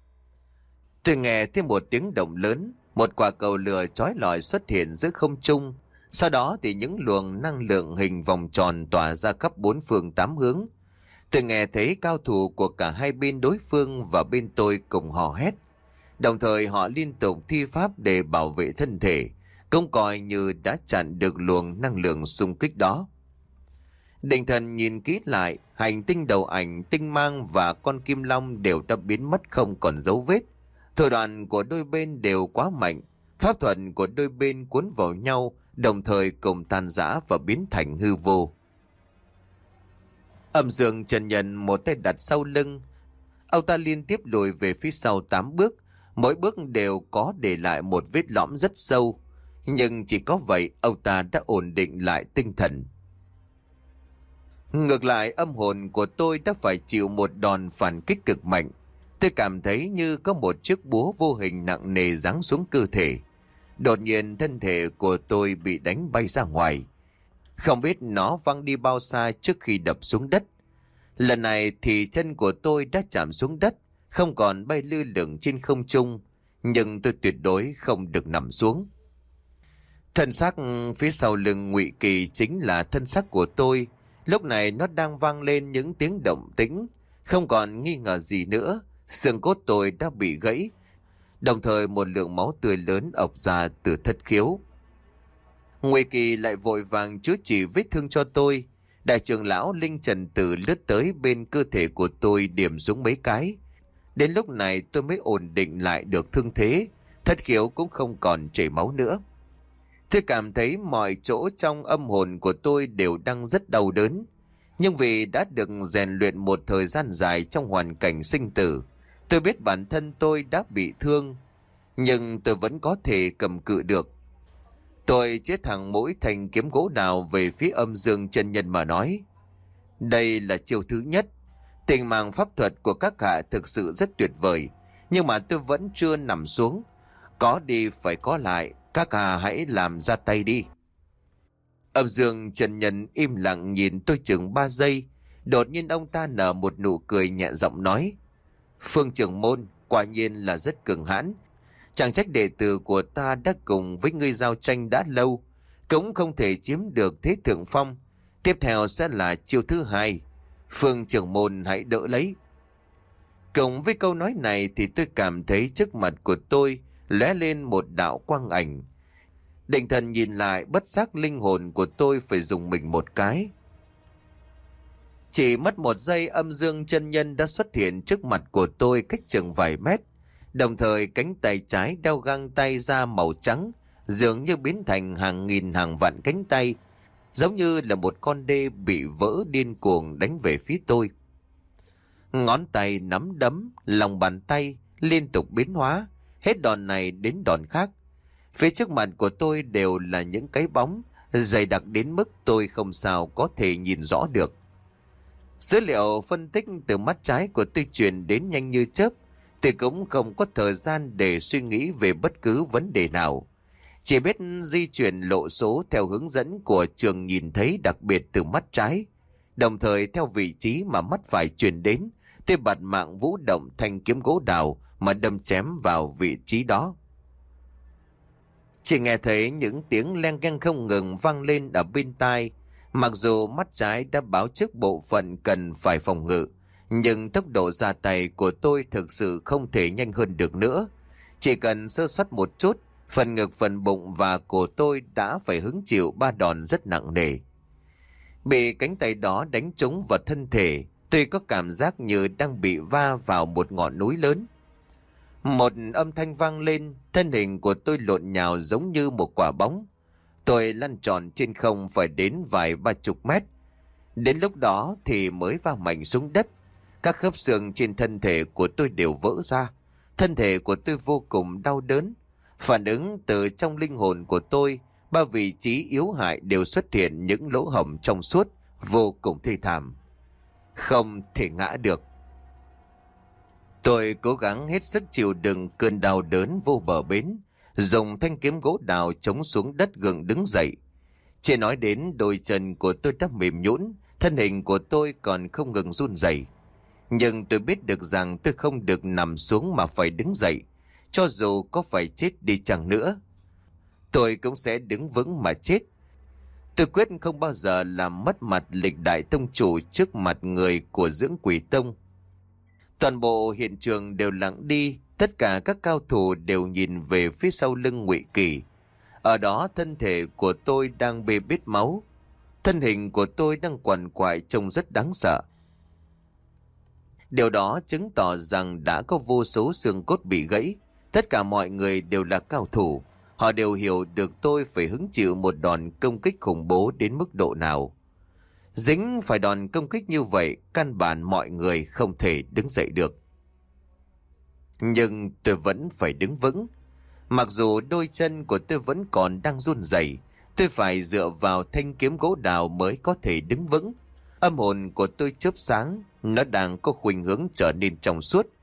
Speaker 1: Tôi nghe thêm một tiếng động lớn, một quả cầu lửa chói lọi xuất hiện giữa không trung. Sau đó thì những luồng năng lượng hình vòng tròn tỏa ra khắp bốn phương tám hướng. Tôi nghe thấy cao thủ của cả hai bên đối phương và bên tôi cùng hò hét. Đồng thời họ liên tục thi pháp để bảo vệ thân thể, cũng coi như đã chặn được luồng năng lượng xung kích đó. Định thần nhìn kỹ lại, hành tinh đầu ảnh, tinh mang và con kim long đều đã biến mất không còn dấu vết. Thủ đoạn của đôi bên đều quá mạnh. Pháp thuật của đôi bên cuốn vào nhau, đồng thời cùng tan rã và biến thành hư vô. Âm dương chân nhân một tay đặt sau lưng. Ông ta liên tiếp lùi về phía sau tám bước. Mỗi bước đều có để lại một vết lõm rất sâu. Nhưng chỉ có vậy ông ta đã ổn định lại tinh thần. Ngược lại, âm hồn của tôi đã phải chịu một đòn phản kích cực mạnh. Tôi cảm thấy như có một chiếc búa vô hình nặng nề giáng xuống cơ thể. Đột nhiên thân thể của tôi bị đánh bay ra ngoài. Không biết nó văng đi bao xa trước khi đập xuống đất. Lần này thì chân của tôi đã chạm xuống đất, không còn bay lơ lửng trên không trung, nhưng tôi tuyệt đối không được nằm xuống. Thân xác phía sau lưng Ngụy Kỳ chính là thân xác của tôi. Lúc này nó đang vang lên những tiếng động tĩnh, không còn nghi ngờ gì nữa. Xương cốt tôi đã bị gãy, đồng thời một lượng máu tươi lớn ọc ra từ thất khiếu. Ngụy Kỳ lại vội vàng chữa trị vết thương cho tôi. Đại trưởng lão Linh Trần Tử lướt tới bên cơ thể của tôi điểm xuống mấy cái. Đến lúc này tôi mới ổn định lại được thương thế, thất khiếu cũng không còn chảy máu nữa. Tôi cảm thấy mọi chỗ trong âm hồn của tôi đều đang rất đau đớn. Nhưng vì đã được rèn luyện một thời gian dài trong hoàn cảnh sinh tử, tôi biết bản thân tôi đã bị thương, nhưng tôi vẫn có thể cầm cự được. Tôi chế thẳng mỗi thanh kiếm gỗ đào về phía Âm Dương chân nhân mà nói: đây là chiêu thứ nhất. Tình mạng pháp thuật của các hạ thực sự rất tuyệt vời, nhưng mà tôi vẫn chưa nằm xuống. Có đi phải có lại, các hạ hãy làm ra tay đi. Âm Dương chân nhân im lặng nhìn tôi chừng ba giây. Đột nhiên ông ta nở một nụ cười nhẹ giọng nói: Phương trưởng môn quả nhiên là rất cường hãn. Chẳng trách đệ tử của ta đã cùng với ngươi giao tranh đã lâu, cũng không thể chiếm được thế thượng phong. Tiếp theo sẽ là chiêu thứ hai. Phương trưởng môn hãy đỡ lấy. Cùng với câu nói này thì tôi cảm thấy trước mặt của tôi lóe lên một đạo quang ảnh. Định thần nhìn lại, bất giác linh hồn của tôi phải dùng mình một cái. Chỉ mất một giây, Âm Dương chân nhân đã xuất hiện trước mặt của tôi cách chừng vài mét. Đồng thời cánh tay trái đeo găng tay da màu trắng, dường như biến thành hàng nghìn hàng vạn cánh tay, giống như là một con đê bị vỡ điên cuồng đánh về phía tôi. Ngón tay nắm đấm, lòng bàn tay liên tục biến hóa, hết đòn này đến đòn khác. Phía trước mặt của tôi đều là những cái bóng dày đặc đến mức tôi không sao có thể nhìn rõ được. Dữ liệu phân tích từ mắt trái của tôi truyền đến nhanh như chớp. Tôi cũng không có thời gian để suy nghĩ về bất cứ vấn đề nào. Chỉ biết di chuyển lộ số theo hướng dẫn của trường nhìn thấy đặc biệt từ mắt trái. Đồng thời theo vị trí mà mắt phải truyền đến, tôi bật mạng vũ động thanh kiếm gỗ đào mà đâm chém vào vị trí đó. Chỉ nghe thấy những tiếng len keng không ngừng vang lên ở bên tai. Mặc dù mắt trái đã báo trước bộ phận cần phải phòng ngự, nhưng tốc độ ra tay của tôi thực sự không thể nhanh hơn được nữa. Chỉ cần sơ suất một chút, phần ngực, phần bụng và cổ tôi đã phải hứng chịu ba đòn rất nặng nề. Bị cánh tay đó đánh trúng vào thân thể, tôi có cảm giác như đang bị va vào một ngọn núi lớn. Một âm thanh vang lên, thân hình của tôi lộn nhào giống như một quả bóng. Tôi lăn tròn trên không phải đến vài ba chục mét. Đến lúc đó thì mới va mạnh xuống đất. Các khớp xương trên thân thể của tôi đều vỡ ra. Thân thể của tôi vô cùng đau đớn. Phản ứng từ trong linh hồn của tôi, ba vị trí yếu hại đều xuất hiện những lỗ hổng trong suốt, vô cùng thê thảm. Không thể ngã được. Tôi cố gắng hết sức chịu đựng cơn đau đớn vô bờ bến, dùng thanh kiếm gỗ đào chống xuống đất gượng đứng dậy. Chỉ nói đến đôi chân của tôi đã mềm nhũn, thân hình của tôi còn không ngừng run rẩy. Nhưng tôi biết được rằng tôi không được nằm xuống mà phải đứng dậy. Cho dù có phải chết đi chăng nữa, tôi cũng sẽ đứng vững mà chết. Tôi quyết không bao giờ làm mất mặt lịch đại tông chủ trước mặt người của Dưỡng Quỷ Tông. Toàn bộ hiện trường đều lặng đi, tất cả các cao thủ đều nhìn về phía sau lưng Ngụy Kỳ. Ở đó thân thể của tôi đang bê bết máu, thân hình của tôi đang quằn quại trông rất đáng sợ. Điều đó chứng tỏ rằng đã có vô số xương cốt bị gãy. Tất cả mọi người đều là cao thủ, họ đều hiểu được tôi phải hứng chịu một đòn công kích khủng bố đến mức độ nào. Dính phải đòn công kích như vậy, căn bản mọi người không thể đứng dậy được. Nhưng tôi vẫn phải đứng vững. Mặc dù đôi chân của tôi vẫn còn đang run rẩy, tôi phải dựa vào thanh kiếm gỗ đào mới có thể đứng vững. Âm hồn của tôi chớp sáng, nó đang có khuynh hướng trở nên trong suốt.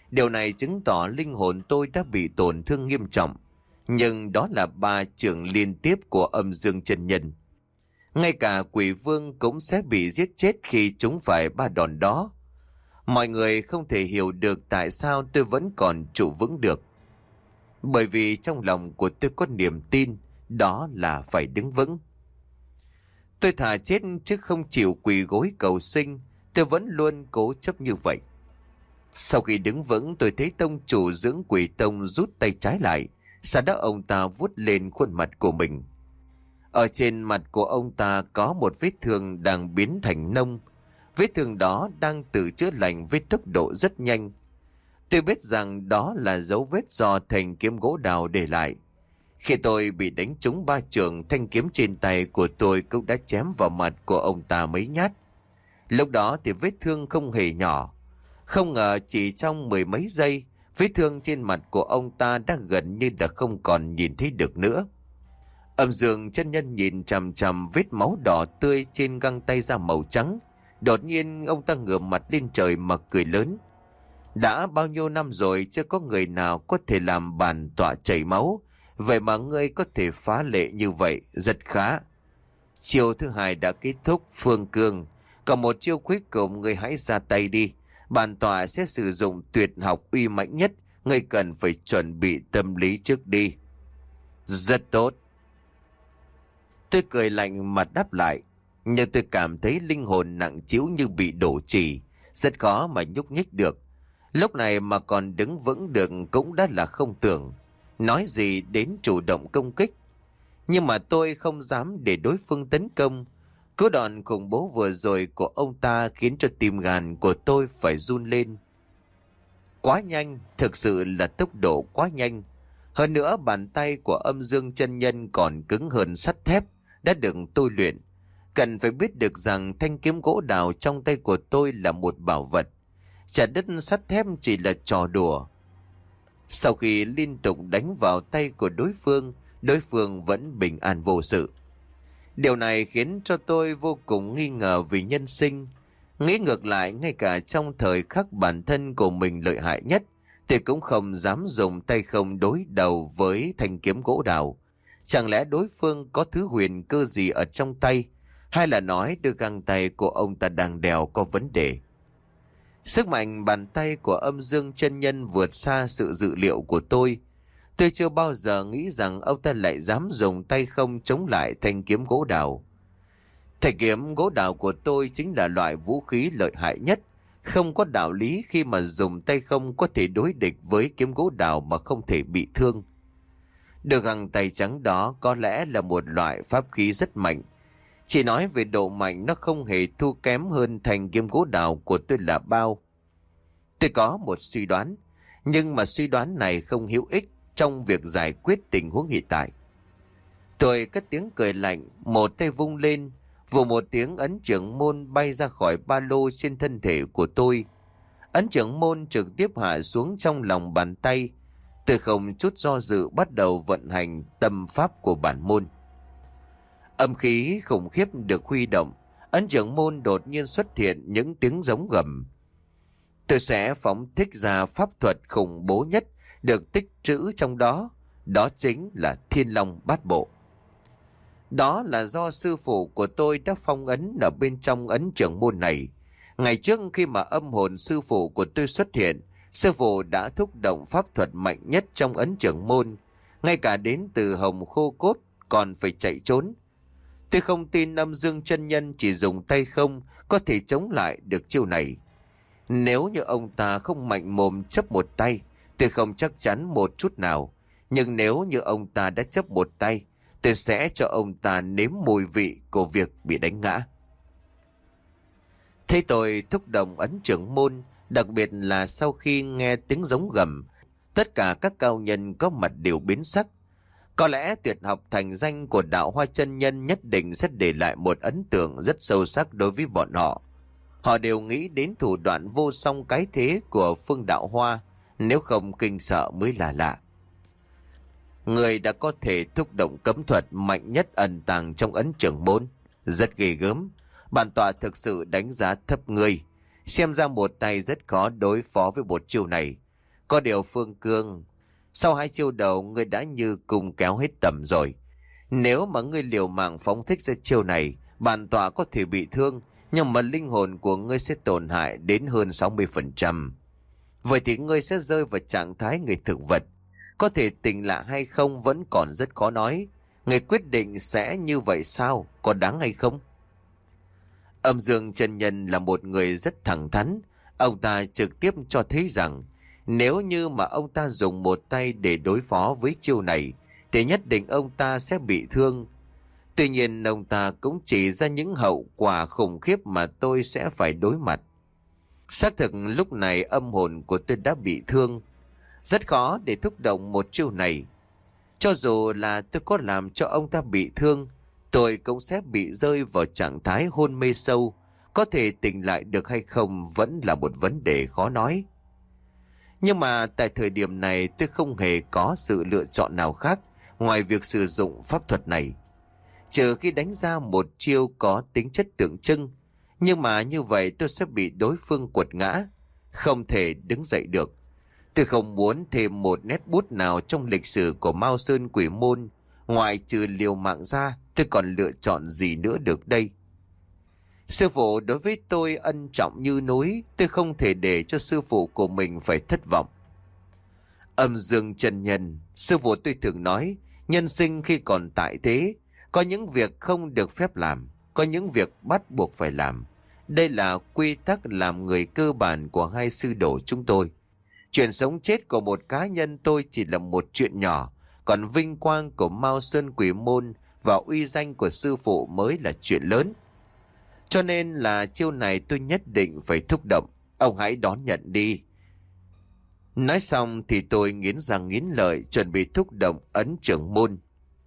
Speaker 1: Điều này chứng tỏ linh hồn tôi đã bị tổn thương nghiêm trọng. Nhưng đó là ba trường liên tiếp của âm dương chân nhân. Ngay cả quỷ vương cũng sẽ bị giết chết khi chúng phải ba đòn đó. Mọi người không thể hiểu được tại sao tôi vẫn còn trụ vững được. Bởi vì trong lòng của tôi có niềm tin, đó là phải đứng vững. Tôi thà chết chứ không chịu quỳ gối cầu sinh, tôi vẫn luôn cố chấp như vậy. Sau khi đứng vững, tôi thấy tông chủ dưỡng quỷ tông rút tay trái lại, sau đó ông ta vuốt lên khuôn mặt của mình. Ở trên mặt của ông ta có một vết thương đang biến thành nông. Vết thương đó đang tự chữa lành với tốc độ rất nhanh. Tôi biết rằng đó là dấu vết do thanh kiếm gỗ đào để lại. Khi tôi bị đánh trúng ba trường, thanh kiếm trên tay của tôi cũng đã chém vào mặt của ông ta mấy nhát. Lúc đó thì vết thương không hề nhỏ. Không ngờ chỉ trong mười mấy giây, vết thương trên mặt của ông ta đã gần như là không còn nhìn thấy được nữa. Âm dương chân nhân nhìn chằm chằm vết máu đỏ tươi trên găng tay da màu trắng. Đột nhiên ông ta ngửa mặt lên trời mà cười lớn. Đã bao nhiêu năm rồi chưa có người nào có thể làm bản tọa chảy máu. Vậy mà ngươi có thể phá lệ như vậy, rất khá. Chiêu thứ hai đã kết thúc, Phương Cương. Còn một chiêu cuối cùng, ngươi hãy ra tay đi. Bản tọa sẽ sử dụng tuyệt học uy mãnh nhất, ngươi cần phải chuẩn bị tâm lý trước đi. Rất tốt. Tôi cười lạnh mặt đáp lại, nhưng tôi cảm thấy linh hồn nặng trĩu như bị đổ chì, rất khó mà nhúc nhích được. Lúc này mà còn đứng vững được cũng đã là không tưởng, nói gì đến chủ động công kích. Nhưng mà tôi không dám để đối phương tấn công. Cú đòn khủng bố vừa rồi của ông ta khiến cho tim gan của tôi phải run lên. Quá nhanh, thực sự là tốc độ quá nhanh. Hơn nữa bàn tay của âm dương chân nhân còn cứng hơn sắt thép, đã được tôi luyện. Cần phải biết được rằng thanh kiếm gỗ đào trong tay của tôi là một bảo vật. Chặt đứt sắt thép chỉ là trò đùa. Sau khi liên tục đánh vào tay của đối phương, đối phương vẫn bình an vô sự. Điều này khiến cho tôi vô cùng nghi ngờ về nhân sinh. Nghĩ ngược lại, ngay cả trong thời khắc bản thân của mình lợi hại nhất, thì cũng không dám dùng tay không đối đầu với thanh kiếm gỗ đào. Chẳng lẽ đối phương có thứ huyền cơ gì ở trong tay, hay là nói đôi găng tay của ông ta đang đeo có vấn đề? Sức mạnh bàn tay của âm dương chân nhân vượt xa sự dự liệu của tôi. Tôi chưa bao giờ nghĩ rằng ông ta lại dám dùng tay không chống lại thanh kiếm gỗ đào. Thanh kiếm gỗ đào của tôi chính là loại vũ khí lợi hại nhất. Không có đạo lý khi mà dùng tay không có thể đối địch với kiếm gỗ đào mà không thể bị thương. Được găng tay trắng đó có lẽ là một loại pháp khí rất mạnh. Chỉ nói về độ mạnh, nó không hề thua kém hơn thanh kiếm gỗ đào của tôi là bao. Tôi có một suy đoán, nhưng mà suy đoán này không hữu ích trong việc giải quyết tình huống hiện tại. Tôi cất tiếng cười lạnh, một tay vung lên, vù một tiếng ấn trưởng môn bay ra khỏi ba lô trên thân thể của tôi. Ấn trưởng môn trực tiếp hạ xuống trong lòng bàn tay. Tôi không chút do dự bắt đầu vận hành tâm pháp của bản môn. Âm khí khủng khiếp được huy động, ấn trưởng môn đột nhiên xuất hiện những tiếng giống gầm. Tôi sẽ phóng thích ra pháp thuật khủng bố nhất được tích trữ trong đó, đó chính là Thiên Long Bát Bộ. Đó là do sư phụ của tôi đã phong ấn ở bên trong ấn trưởng môn này. Ngày trước khi mà âm hồn sư phụ của tôi xuất hiện, sư phụ đã thúc động pháp thuật mạnh nhất trong ấn trưởng môn, ngay cả đến từ hồng khô cốt còn phải chạy trốn. Tôi không tin âm dương chân nhân chỉ dùng tay không có thể chống lại được chiêu này. Nếu như ông ta không mạnh mồm chấp một tay, tôi không chắc chắn một chút nào. Nhưng nếu như ông ta đã chấp một tay, tôi sẽ cho ông ta nếm mùi vị của việc bị đánh ngã. Thế tôi thúc động ấn trưởng môn, đặc biệt là sau khi nghe tiếng giống gầm, tất cả các cao nhân có mặt đều biến sắc. Có lẽ tuyệt học thành danh của đạo Hoa chân nhân nhất định sẽ để lại một ấn tượng rất sâu sắc đối với bọn họ. Họ đều nghĩ đến thủ đoạn vô song cái thế của Phương Đạo Hoa, nếu không kinh sợ mới là lạ. Người đã có thể thúc động cấm thuật mạnh nhất ẩn tàng trong ấn trưởng môn, rất ghê gớm. Bản tọa thực sự đánh giá thấp người, xem ra một tay rất khó đối phó với một chiêu này. Có điều Phương Cương, sau hai chiêu đầu ngươi đã như cùng kéo hết tầm rồi. Nếu mà ngươi liều mạng phóng thích ra chiêu này, bản tọa có thể bị thương, nhưng mà linh hồn của ngươi sẽ tổn hại đến hơn sáu mươi phần trăm. Vậy thì ngươi sẽ rơi vào trạng thái người thực vật. Có thể tỉnh lại hay không vẫn còn rất khó nói. Người quyết định sẽ như vậy sao? Có đáng hay không? Âm Dương chân nhân là một người rất thẳng thắn. Ông ta trực tiếp cho thấy rằng nếu như mà ông ta dùng một tay để đối phó với chiêu này thì nhất định ông ta sẽ bị thương. Tuy nhiên ông ta cũng chỉ ra những hậu quả khủng khiếp mà tôi sẽ phải đối mặt. Xác thực lúc này âm hồn của tôi đã bị thương. Rất khó để thúc động một chiêu này. Cho dù là tôi có làm cho ông ta bị thương, tôi cũng sẽ bị rơi vào trạng thái hôn mê sâu. Có thể tỉnh lại được hay không vẫn là một vấn đề khó nói. Nhưng mà tại thời điểm này tôi không hề có sự lựa chọn nào khác ngoài việc sử dụng pháp thuật này. Trừ khi đánh ra một chiêu có tính chất tượng trưng, nhưng mà như vậy tôi sẽ bị đối phương quật ngã, không thể đứng dậy được. Tôi không muốn thêm một nét bút nào trong lịch sử của Mao Sơn Quỷ Môn. Ngoài trừ liều mạng ra, tôi còn lựa chọn gì nữa được đây? Sư phụ đối với tôi ân trọng như núi, tôi không thể để cho sư phụ của mình phải thất vọng. Âm Dương chân nhân, sư phụ tôi thường nói, nhân sinh khi còn tại thế, có những việc không được phép làm, có những việc bắt buộc phải làm. Đây là quy tắc làm người cơ bản của hai sư đồ chúng tôi. Chuyện sống chết của một cá nhân tôi chỉ là một chuyện nhỏ, còn vinh quang của Mao Sơn Quỷ Môn và uy danh của sư phụ mới là chuyện lớn. Cho nên là chiêu này tôi nhất định phải thúc động. Ông hãy đón nhận đi. Nói xong thì tôi nghiến răng nghiến lợi chuẩn bị thúc động ấn trưởng môn.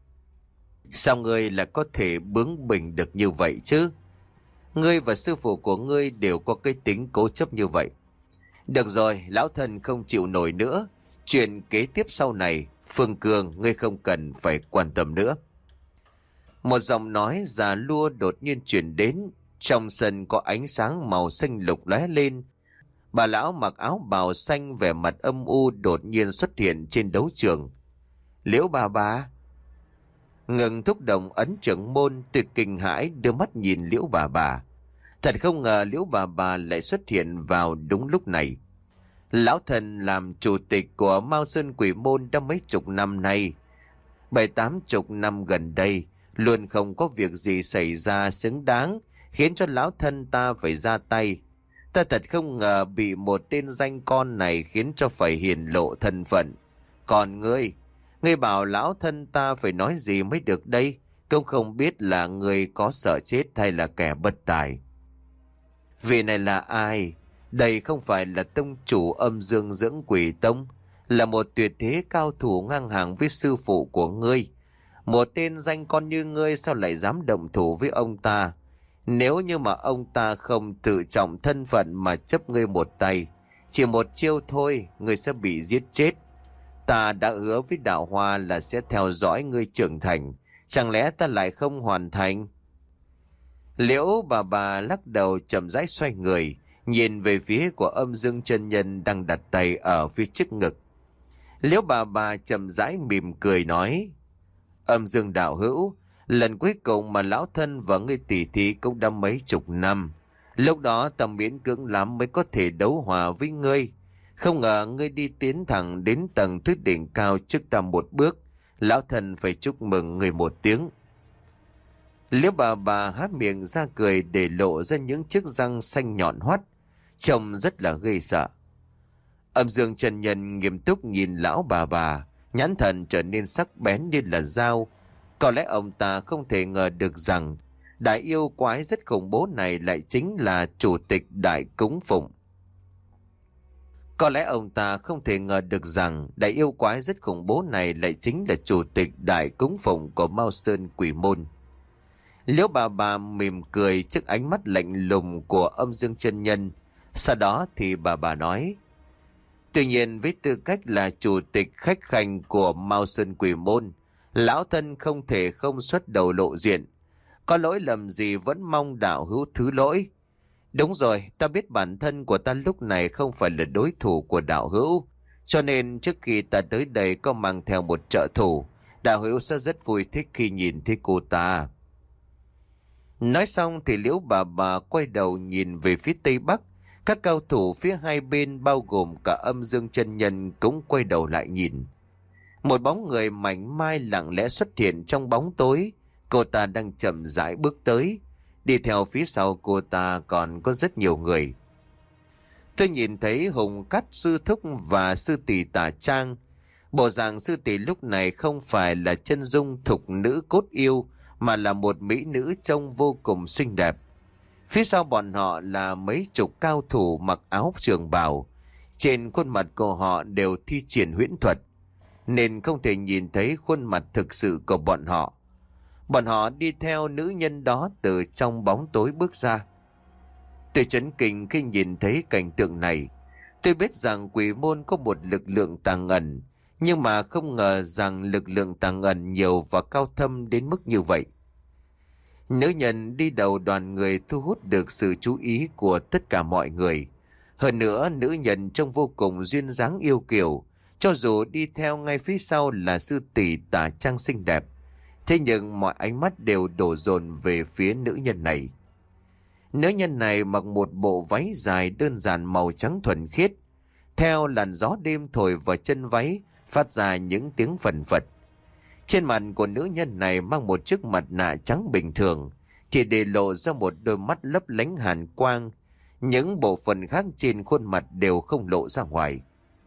Speaker 1: Sao ngươi là có thể bướng bỉnh được như vậy chứ? Ngươi và sư phụ của ngươi đều có cái tính cố chấp như vậy. Được rồi, lão thân không chịu nổi nữa. Chuyện kế tiếp sau này, Phương Cương, ngươi không cần phải quan tâm nữa. Một giọng nói già lua đột nhiên chuyển đến. Trong sân có ánh sáng màu xanh lục lóe lên. Bà lão mặc áo bào xanh vẻ mặt âm u đột nhiên xuất hiện trên đấu trường. Liễu bà bà. Ngừng thúc động ấn trưởng môn, tuyệt kinh hãi đưa mắt nhìn Liễu bà bà. Thật không ngờ Liễu bà bà lại xuất hiện vào đúng lúc này. Lão thần làm chủ tịch của Mao Sơn Quỷ Môn đã mấy chục năm nay. Bảy tám chục năm gần đây, luôn không có việc gì xảy ra xứng đáng, khiến cho lão thân ta phải ra tay. Ta thật không ngờ bị một tên danh con này khiến cho phải hiển lộ thân phận. Còn ngươi, ngươi bảo lão thân ta phải nói gì mới được đây? Cũng không biết là người có sợ chết hay là kẻ bất tài. Vị này là ai? Đây không phải là tông chủ Âm Dương Dưỡng Quỷ Tông, là một tuyệt thế cao thủ ngang hàng với sư phụ của ngươi. Một tên danh con như ngươi sao lại dám động thủ với ông ta? Nếu như mà ông ta không tự trọng thân phận mà chấp ngươi một tay, chỉ một chiêu thôi, ngươi sẽ bị giết chết. Ta đã hứa với Đạo Hoa là sẽ theo dõi ngươi trưởng thành, chẳng lẽ ta lại không hoàn thành? Liễu bà bà lắc đầu chậm rãi xoay người, nhìn về phía của Âm Dương chân nhân đang đặt tay ở phía trước ngực. Liễu bà bà chậm rãi mỉm cười nói, Âm Dương đạo hữu, lần cuối cùng mà lão thân và ngươi tỉ thí cũng đã mấy chục năm. Lúc đó ta miễn cưỡng lắm mới có thể đấu hòa với ngươi. Không ngờ ngươi đi tiến thẳng đến tầng thứ đỉnh cao trước ta một bước. Lão thân phải chúc mừng ngươi một tiếng. Liễu bà bà há miệng ra cười để lộ ra những chiếc răng xanh nhọn hoắt, trông rất là ghê sợ. Âm Dương chân nhân nghiêm túc nhìn lão bà bà, nhãn thần trở nên sắc bén như là dao. Có lẽ ông ta không thể ngờ được rằng đại yêu quái rất khủng bố này lại chính là chủ tịch Đại Cúng Phụng. Có lẽ ông ta không thể ngờ được rằng đại yêu quái rất khủng bố này lại chính là chủ tịch Đại Cúng Phụng của Mao Sơn Quỷ Môn. Liễu bà bà mỉm cười trước ánh mắt lạnh lùng của Âm Dương chân nhân. Sau đó thì bà bà nói, tuy nhiên với tư cách là chủ tịch khách khanh của Mao Sơn Quỷ Môn, lão thân không thể không xuất đầu lộ diện. Có lỗi lầm gì vẫn mong đạo hữu thứ lỗi. Đúng rồi, ta biết bản thân của ta lúc này không phải là đối thủ của đạo hữu. Cho nên trước khi ta tới đây có mang theo một trợ thủ. Đạo hữu sẽ rất vui thích khi nhìn thấy cô ta. Nói xong thì Liễu bà bà quay đầu nhìn về phía tây bắc. Các cao thủ phía hai bên bao gồm cả Âm Dương chân nhân cũng quay đầu lại nhìn. Một bóng người mảnh mai lặng lẽ xuất hiện trong bóng tối. Cô ta đang chậm rãi bước tới. Đi theo phía sau cô ta còn có rất nhiều người. Tôi nhìn thấy Hùng Cát sư thúc và sư tỷ Tả Trang. Bộ dạng sư tỷ lúc này không phải là chân dung thục nữ cốt yêu, mà là một mỹ nữ trông vô cùng xinh đẹp. Phía sau bọn họ là mấy chục cao thủ mặc áo trường bào. Trên khuôn mặt của họ đều thi triển huyễn thuật, nên không thể nhìn thấy khuôn mặt thực sự của bọn họ. Bọn họ đi theo nữ nhân đó từ trong bóng tối bước ra. Tôi chấn kinh khi nhìn thấy cảnh tượng này. Tôi biết rằng Quỷ Môn có một lực lượng tàng ẩn, nhưng mà không ngờ rằng lực lượng tàng ẩn nhiều và cao thâm đến mức như vậy. Nữ nhân đi đầu đoàn người thu hút được sự chú ý của tất cả mọi người. Hơn nữa, nữ nhân trông vô cùng duyên dáng yêu kiều, cho dù đi theo ngay phía sau là sư tỷ Tả Trang xinh đẹp. Thế nhưng mọi ánh mắt đều đổ dồn về phía nữ nhân này. Nữ nhân này mặc một bộ váy dài đơn giản màu trắng thuần khiết. Theo làn gió đêm thổi vào chân váy, phát ra những tiếng phần phật. Trên mặt của nữ nhân này mang một chiếc mặt nạ trắng bình thường, chỉ để lộ ra một đôi mắt lấp lánh hàn quang. Những bộ phận khác trên khuôn mặt đều không lộ ra ngoài.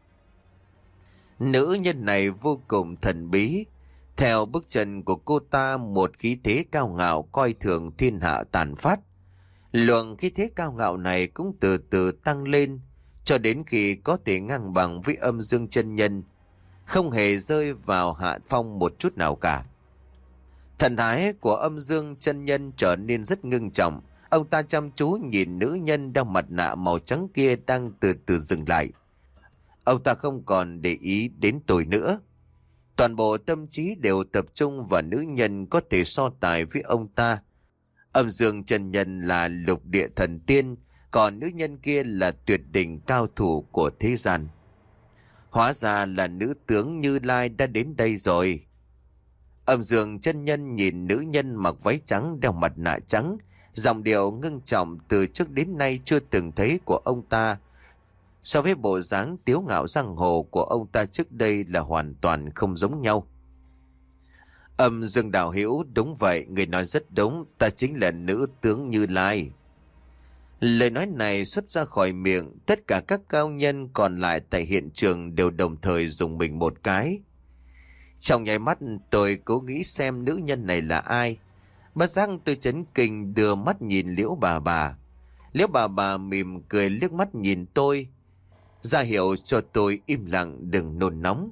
Speaker 1: Nữ nhân này vô cùng thần bí. Theo bước chân của cô ta, một khí thế cao ngạo coi thường thiên hạ tàn phát. Luồng khí thế cao ngạo này cũng từ từ tăng lên, cho đến khi có thể ngang bằng với Âm Dương chân nhân, không hề rơi vào hạ phong một chút nào cả. Thần thái của Âm Dương chân nhân trở nên rất ngưng trọng. Ông ta chăm chú nhìn nữ nhân đeo mặt nạ màu trắng kia đang từ từ dừng lại. Ông ta không còn để ý đến tôi nữa. Toàn bộ tâm trí đều tập trung vào nữ nhân có thể so tài với ông ta. Âm Dương chân nhân là lục địa thần tiên, còn nữ nhân kia là tuyệt đỉnh cao thủ của thế gian. Hóa ra là nữ tướng Như Lai đã đến đây rồi. Âm Dương chân nhân nhìn nữ nhân mặc váy trắng đeo mặt nạ trắng, giọng điệu ngưng trọng từ trước đến nay chưa từng thấy của ông ta. So với bộ dáng tiếu ngạo giang hồ của ông ta trước đây là hoàn toàn không giống nhau. Âm Dương đạo hữu, đúng vậy, người nói rất đúng, ta chính là nữ tướng Như Lai. Lời nói này xuất ra khỏi miệng, tất cả các cao nhân còn lại tại hiện trường đều đồng thời dùng mình một cái. Trong nháy mắt tôi cố nghĩ xem nữ nhân này là ai. Bất giác tôi chấn kinh đưa mắt nhìn Liễu bà bà. Liễu bà bà mỉm cười liếc mắt nhìn tôi, ra hiệu cho tôi im lặng đừng nôn nóng.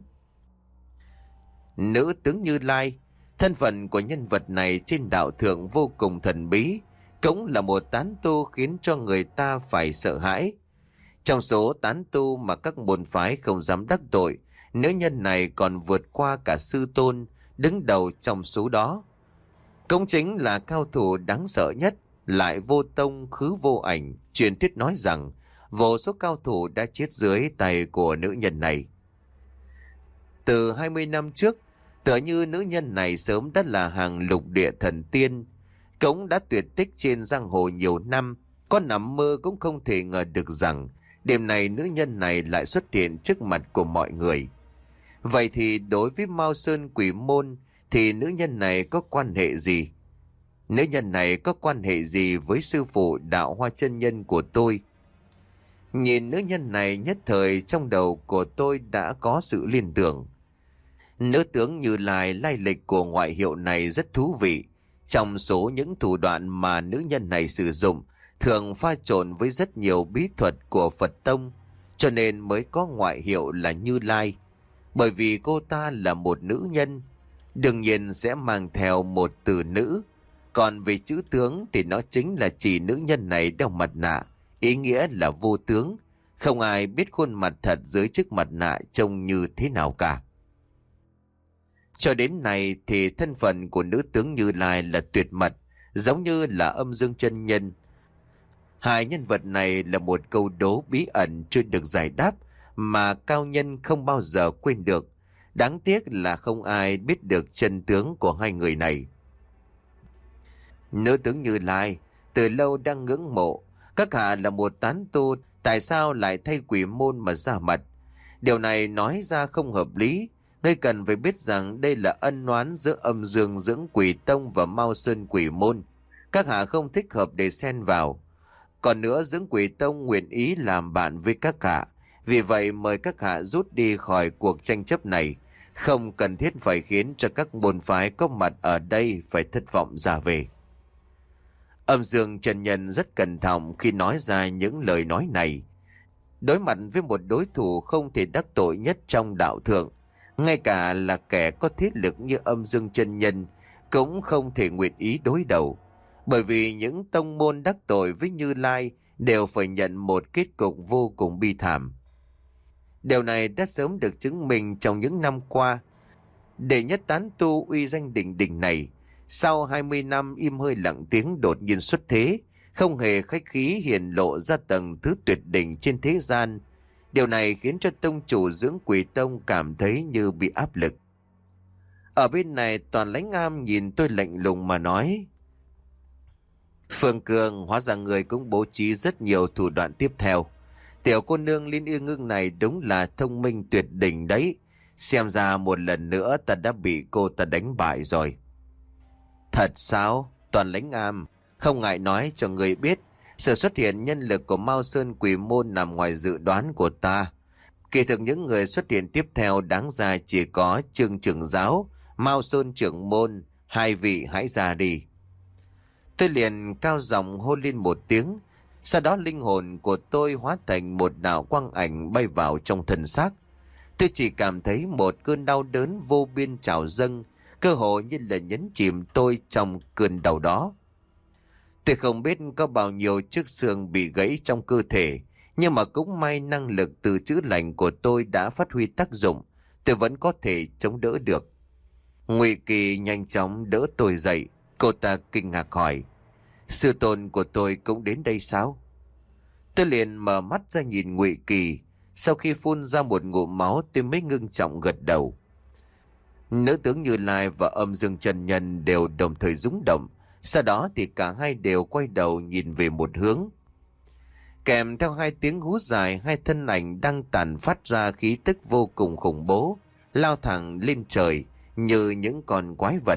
Speaker 1: Nữ tướng Như Lai, thân phận của nhân vật này trên đạo thượng vô cùng thần bí, cũng là một tán tu khiến cho người ta phải sợ hãi. Trong số tán tu mà các môn phái không dám đắc tội, nữ nhân này còn vượt qua cả sư tôn, đứng đầu trong số đó. Cũng chính là cao thủ đáng sợ nhất, lại vô tông khứ vô ảnh. Truyền thuyết nói rằng vô số cao thủ đã chết dưới tay của nữ nhân này. Từ hai mươi năm trước, tựa như nữ nhân này sớm đã là hàng lục địa thần tiên, cũng đã tuyệt tích trên giang hồ nhiều năm. Có nằm mơ cũng không thể ngờ được rằng đêm này nữ nhân này lại xuất hiện trước mặt của mọi người. Vậy thì đối với Mao Sơn Quỷ Môn thì nữ nhân này có quan hệ gì? Nữ nhân này có quan hệ gì với sư phụ Đạo Hoa chân nhân của tôi? Nhìn nữ nhân này, nhất thời trong đầu của tôi đã có sự liên tưởng. Nữ tướng Như Lai, lai lịch của ngoại hiệu này rất thú vị. Trong số những thủ đoạn mà nữ nhân này sử dụng, thường pha trộn với rất nhiều bí thuật của Phật Tông, cho nên mới có ngoại hiệu là Như Lai. Bởi vì cô ta là một nữ nhân, đương nhiên sẽ mang theo một từ nữ. Còn về chữ tướng thì nó chính là chỉ nữ nhân này đeo mặt nạ, ý nghĩa là vô tướng. Không ai biết khuôn mặt thật dưới chiếc mặt nạ trông như thế nào cả. Cho đến nay thì thân phận của nữ tướng Như Lai là tuyệt mật, giống như là Âm Dương chân nhân. Hai nhân vật này là một câu đố bí ẩn chưa được giải đáp, mà cao nhân không bao giờ quên được. Đáng tiếc là không ai biết được chân tướng của hai người này. Nữ tướng Như Lai từ lâu đang ngưỡng mộ. Các hạ là một tán tu, tại sao lại thay quỷ môn mà ra mặt? Điều này nói ra không hợp lý. Ngươi cần phải biết rằng đây là ân oán giữa Âm Dương Dưỡng Quỷ Tông và Mao Sơn Quỷ Môn. Các hạ không thích hợp để xen vào. Còn nữa, Dưỡng Quỷ Tông nguyện ý làm bạn với các hạ. Vì vậy mời các hạ rút đi khỏi cuộc tranh chấp này. Không cần thiết phải khiến cho các môn phái có mặt ở đây phải thất vọng ra về. Âm Dương chân nhân rất cẩn thận khi nói ra những lời nói này. Đối mặt với một đối thủ không thể đắc tội nhất trong đạo thượng, ngay cả là kẻ có thế lực như Âm Dương chân nhân cũng không thể nguyện ý đối đầu. Bởi vì những tông môn đắc tội với Như Lai đều phải nhận một kết cục vô cùng bi thảm. Điều này đã sớm được chứng minh trong những năm qua. Đệ nhất tán tu uy danh đỉnh đỉnh này, sau hai mươi năm im hơi lặng tiếng đột nhiên xuất thế, không hề khách khí hiển lộ ra tầng thứ tuyệt đỉnh trên thế gian. Điều này khiến cho tông chủ Dưỡng Quỷ Tông cảm thấy như bị áp lực. Ở bên này Toàn Lãnh Am nhìn tôi lạnh lùng mà nói: Phương Cường, hóa ra người cũng bố trí rất nhiều thủ đoạn tiếp theo. Tiểu cô nương Liên Yên Ngưng này đúng là thông minh tuyệt đỉnh đấy. Xem ra một lần nữa ta đã bị cô ta đánh bại rồi. Thật sao? Toàn Lãnh Am, không ngại nói cho người biết, sự xuất hiện nhân lực của Mao Sơn Quỷ Môn nằm ngoài dự đoán của ta. Kỳ thực những người xuất hiện tiếp theo đáng ra chỉ có Trương trưởng giáo, Mao Sơn trưởng môn, hai vị hãy ra đi. Tôi liền cao giọng hô lên một tiếng, sau đó linh hồn của tôi hóa thành một đạo quang ảnh bay vào trong thân xác. Tôi chỉ cảm thấy một cơn đau đớn vô biên trào dâng, cơ hồ như là nhấn chìm tôi trong cơn đau đó. Tôi không biết có bao nhiêu chiếc xương bị gãy trong cơ thể, nhưng mà cũng may năng lực từ chữa lành của tôi đã phát huy tác dụng, tôi vẫn có thể chống đỡ được. Ngụy Kỳ nhanh chóng đỡ tôi dậy, cô ta kinh ngạc hỏi: Sư tôn của tôi cũng đến đây sao? Tôi liền mở mắt ra nhìn Ngụy Kỳ, sau khi phun ra một ngụm máu tôi mới ngưng trọng gật đầu. Nữ tướng Như Lai và Âm Dương chân nhân đều đồng thời rúng động, sau đó thì cả hai đều quay đầu nhìn về một hướng. Kèm theo hai tiếng hú dài, hai thân ảnh đang tản phát ra khí tức vô cùng khủng bố, lao thẳng lên trời như những con quái vật.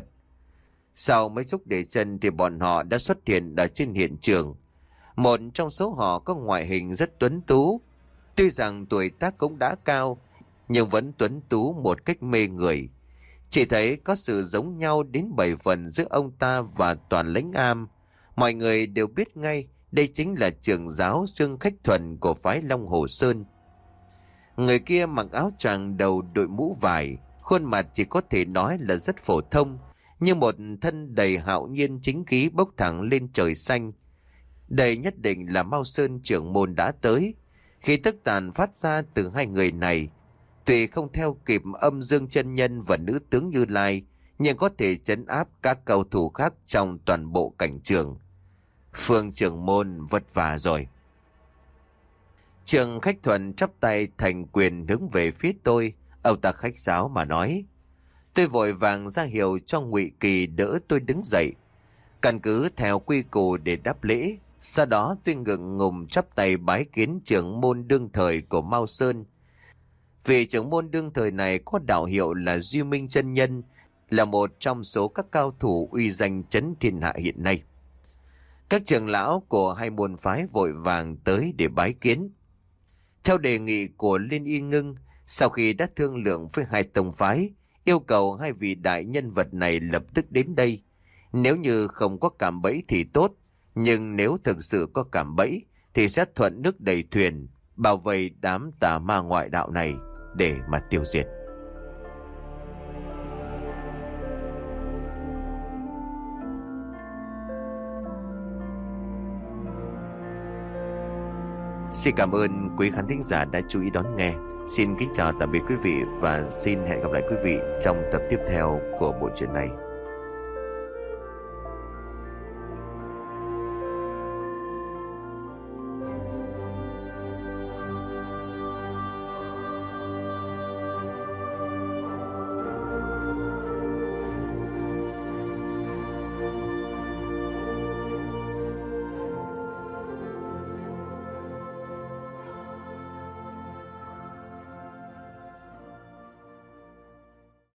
Speaker 1: Sau mấy chốc để chân thì bọn họ đã xuất hiện ở trên hiện trường. Một trong số họ có ngoại hình rất tuấn tú, tuy rằng tuổi tác cũng đã cao, nhưng vẫn tuấn tú một cách mê người. Chỉ thấy có sự giống nhau đến bảy phần giữa ông ta và Toàn Lãnh Am. Mọi người đều biết ngay đây chính là trưởng giáo Dương Khách Thuần của phái Long Hồ Sơn. Người kia mặc áo choàng đầu đội mũ vải, khuôn mặt chỉ có thể nói là rất phổ thông, nhưng một thân đầy hạo nhiên chính khí bốc thẳng lên trời xanh. Đây nhất định là Mao Sơn trưởng môn đã tới. Khi tức tàn phát ra từ hai người này, tuy không theo kịp Âm Dương chân nhân và nữ tướng Như Lai, nhưng có thể trấn áp các cầu thủ khác trong toàn bộ cảnh trường. Phương trưởng môn vất vả rồi. Trường Khách Thuần chắp tay thành quyền hướng về phía tôi. Ông ta khách sáo mà nói. Tôi vội vàng ra hiệu cho Ngụy Kỳ đỡ tôi đứng dậy, căn cứ theo quy củ để đáp lễ. Sau đó tôi ngượng ngùng chắp tay bái kiến trưởng môn đương thời của Mao Sơn. Vị trưởng môn đương thời này có đạo hiệu là Duy Minh chân nhân, là một trong số các cao thủ uy danh chấn thiên hạ hiện nay. Các trưởng lão của hai môn phái vội vàng tới để bái kiến. Theo đề nghị của Liên Y Ngưng, sau khi đã thương lượng với hai tông phái, yêu cầu hai vị đại nhân vật này lập tức đến đây. Nếu như không có cạm bẫy thì tốt, nhưng nếu thực sự có cạm bẫy thì sẽ thuận nước đẩy thuyền, bảo vệ đám tà ma ngoại đạo này để mà tiêu diệt. Xin cảm ơn quý khán thính giả đã chú ý đón nghe. Xin kính chào tạm biệt quý vị và xin hẹn gặp lại quý vị trong tập tiếp theo của bộ truyện này.